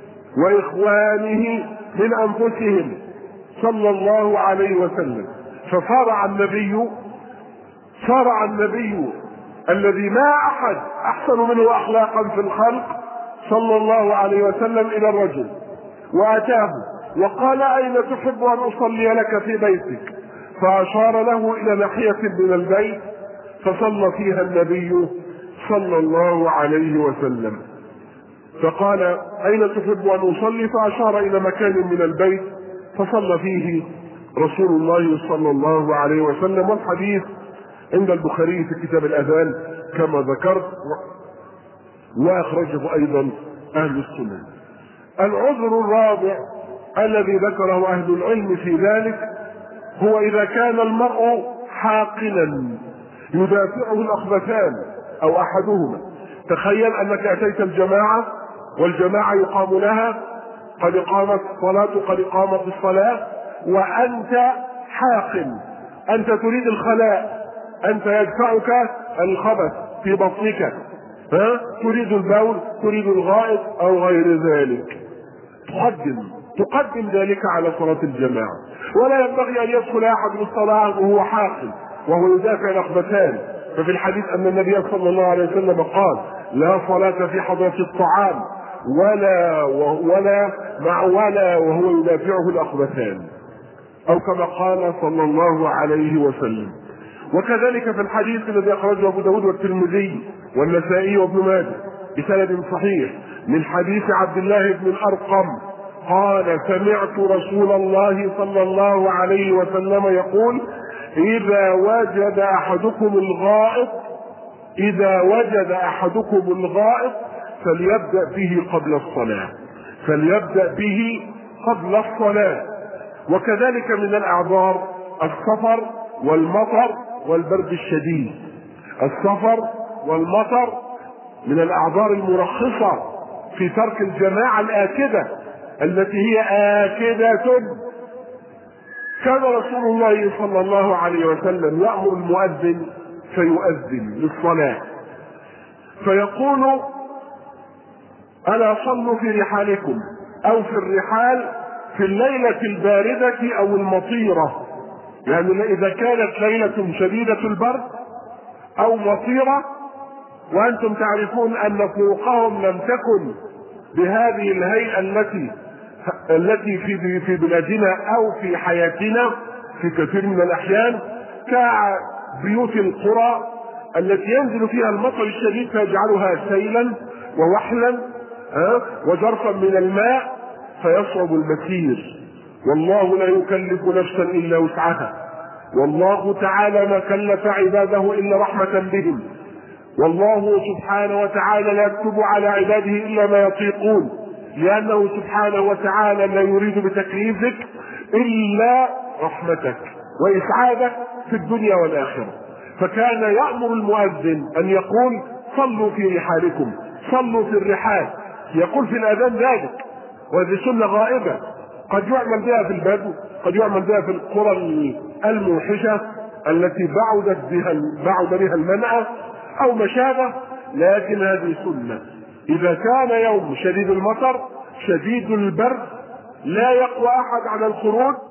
وإخوانه من أنفسهم صلى الله عليه وسلم. فصارع النبي صارع النبي الذي ما أحد أحسن منه أخلاقا في الخلق صلى الله عليه وسلم إلى الرجل وأتاه وقال: أين تحب أن أصلي لك في بيتك؟ فأشار له إلى ناحية من البيت فصلى فيها النبي صلى الله عليه وسلم. فقال: أين تحب أن أصلي؟ فأشار إلى مكان من البيت فصلى فيه رسول الله صلى الله عليه وسلم. والحديث عند البخاري في كتاب الأذان كما ذكرت، وأخرجه أيضا أهل السنن. العذر الرابع الذي ذكره أهل العلم في ذلك هو إذا كان المرء حاقلا يدافعه الأخبثان أو أحدهما. تخيل أنك أتيت الجماعة والجماعة يقام لها، قد قامت الصلاة قد قامت الصلاة، وأنت حاقل، أنت تريد الخلاء، أنت يدفعك الخبث في بطنك، ها؟ تريد البول، تريد الغائط أو غير ذلك، تقدم تقدم ذلك على صلاة الجماعة. ولا ينبغي أن يدخل أحد الصلاة وهو حاقل وهو يدافع الأخبثان. ففي الحديث أن النبي صلى الله عليه وسلم قال: لا صلاة في حضرة الطعام ولا ولا مع ولا وهو يدافعه الأخبثان، أو كما قال صلى الله عليه وسلم. وكذلك في الحديث الذي أخرجه أبو داود والترمذي والنسائي وابن ماجه بسند صحيح من حديث عبد الله بن الأرقم قال: سمعت رسول الله صلى الله عليه وسلم يقول: إذا وجد أحدكم الغائط إذا وجد أحدكم الغائط فليبدأ به قبل الصلاة فليبدأ به قبل الصلاة. وكذلك من الأعذار السفر والمطر والبرد الشديد. السفر والمطر من الأعذار المرخصة في ترك الجماعة الآكدة التي هي آكدة. كان رسول الله صلى الله عليه وسلم يأمر المؤذن فيؤذن للصلاة فيقول: ألا صلوا في رحالكم، أو في الرحال في الليلة الباردة أو المطيرة، يعني إذا كانت ليلة شديدة البرد أو مطيرة وأنتم تعرفون أن فروقهم لم تكن بهذه الهيئة التي التي في في بلادنا أو في حياتنا في كثير من الأحيان، كبيوت القرى التي ينزل فيها المطر الشديد فيجعلها سيلا ووحلا وجرفا من الماء فيصعب المسير. والله لا يكلف نفسا إلا وسعها، والله تعالى ما كلف عباده إلا رحمة بهم، والله سبحانه وتعالى لا يكتب على عباده إلا ما يطيقون، لأنه سبحانه وتعالى لا يريد بتكليفك إلا رحمتك وإسعادك في الدنيا والآخرة. فكان يأمر المؤذن أن يقول: صلوا في رحالكم، صلوا في الرحال، يقول في الأذان ذلك، وهذه سنة غائبة قد يعمل بها في البدو، قد يعمل بها في القرى الموحشة التي بعدت بها بعد بها المنأى أو ما شابه، لكن هذه سنة. إذا كان يوم شديد المطر شديد البرد لا يقوى أحد على الخروج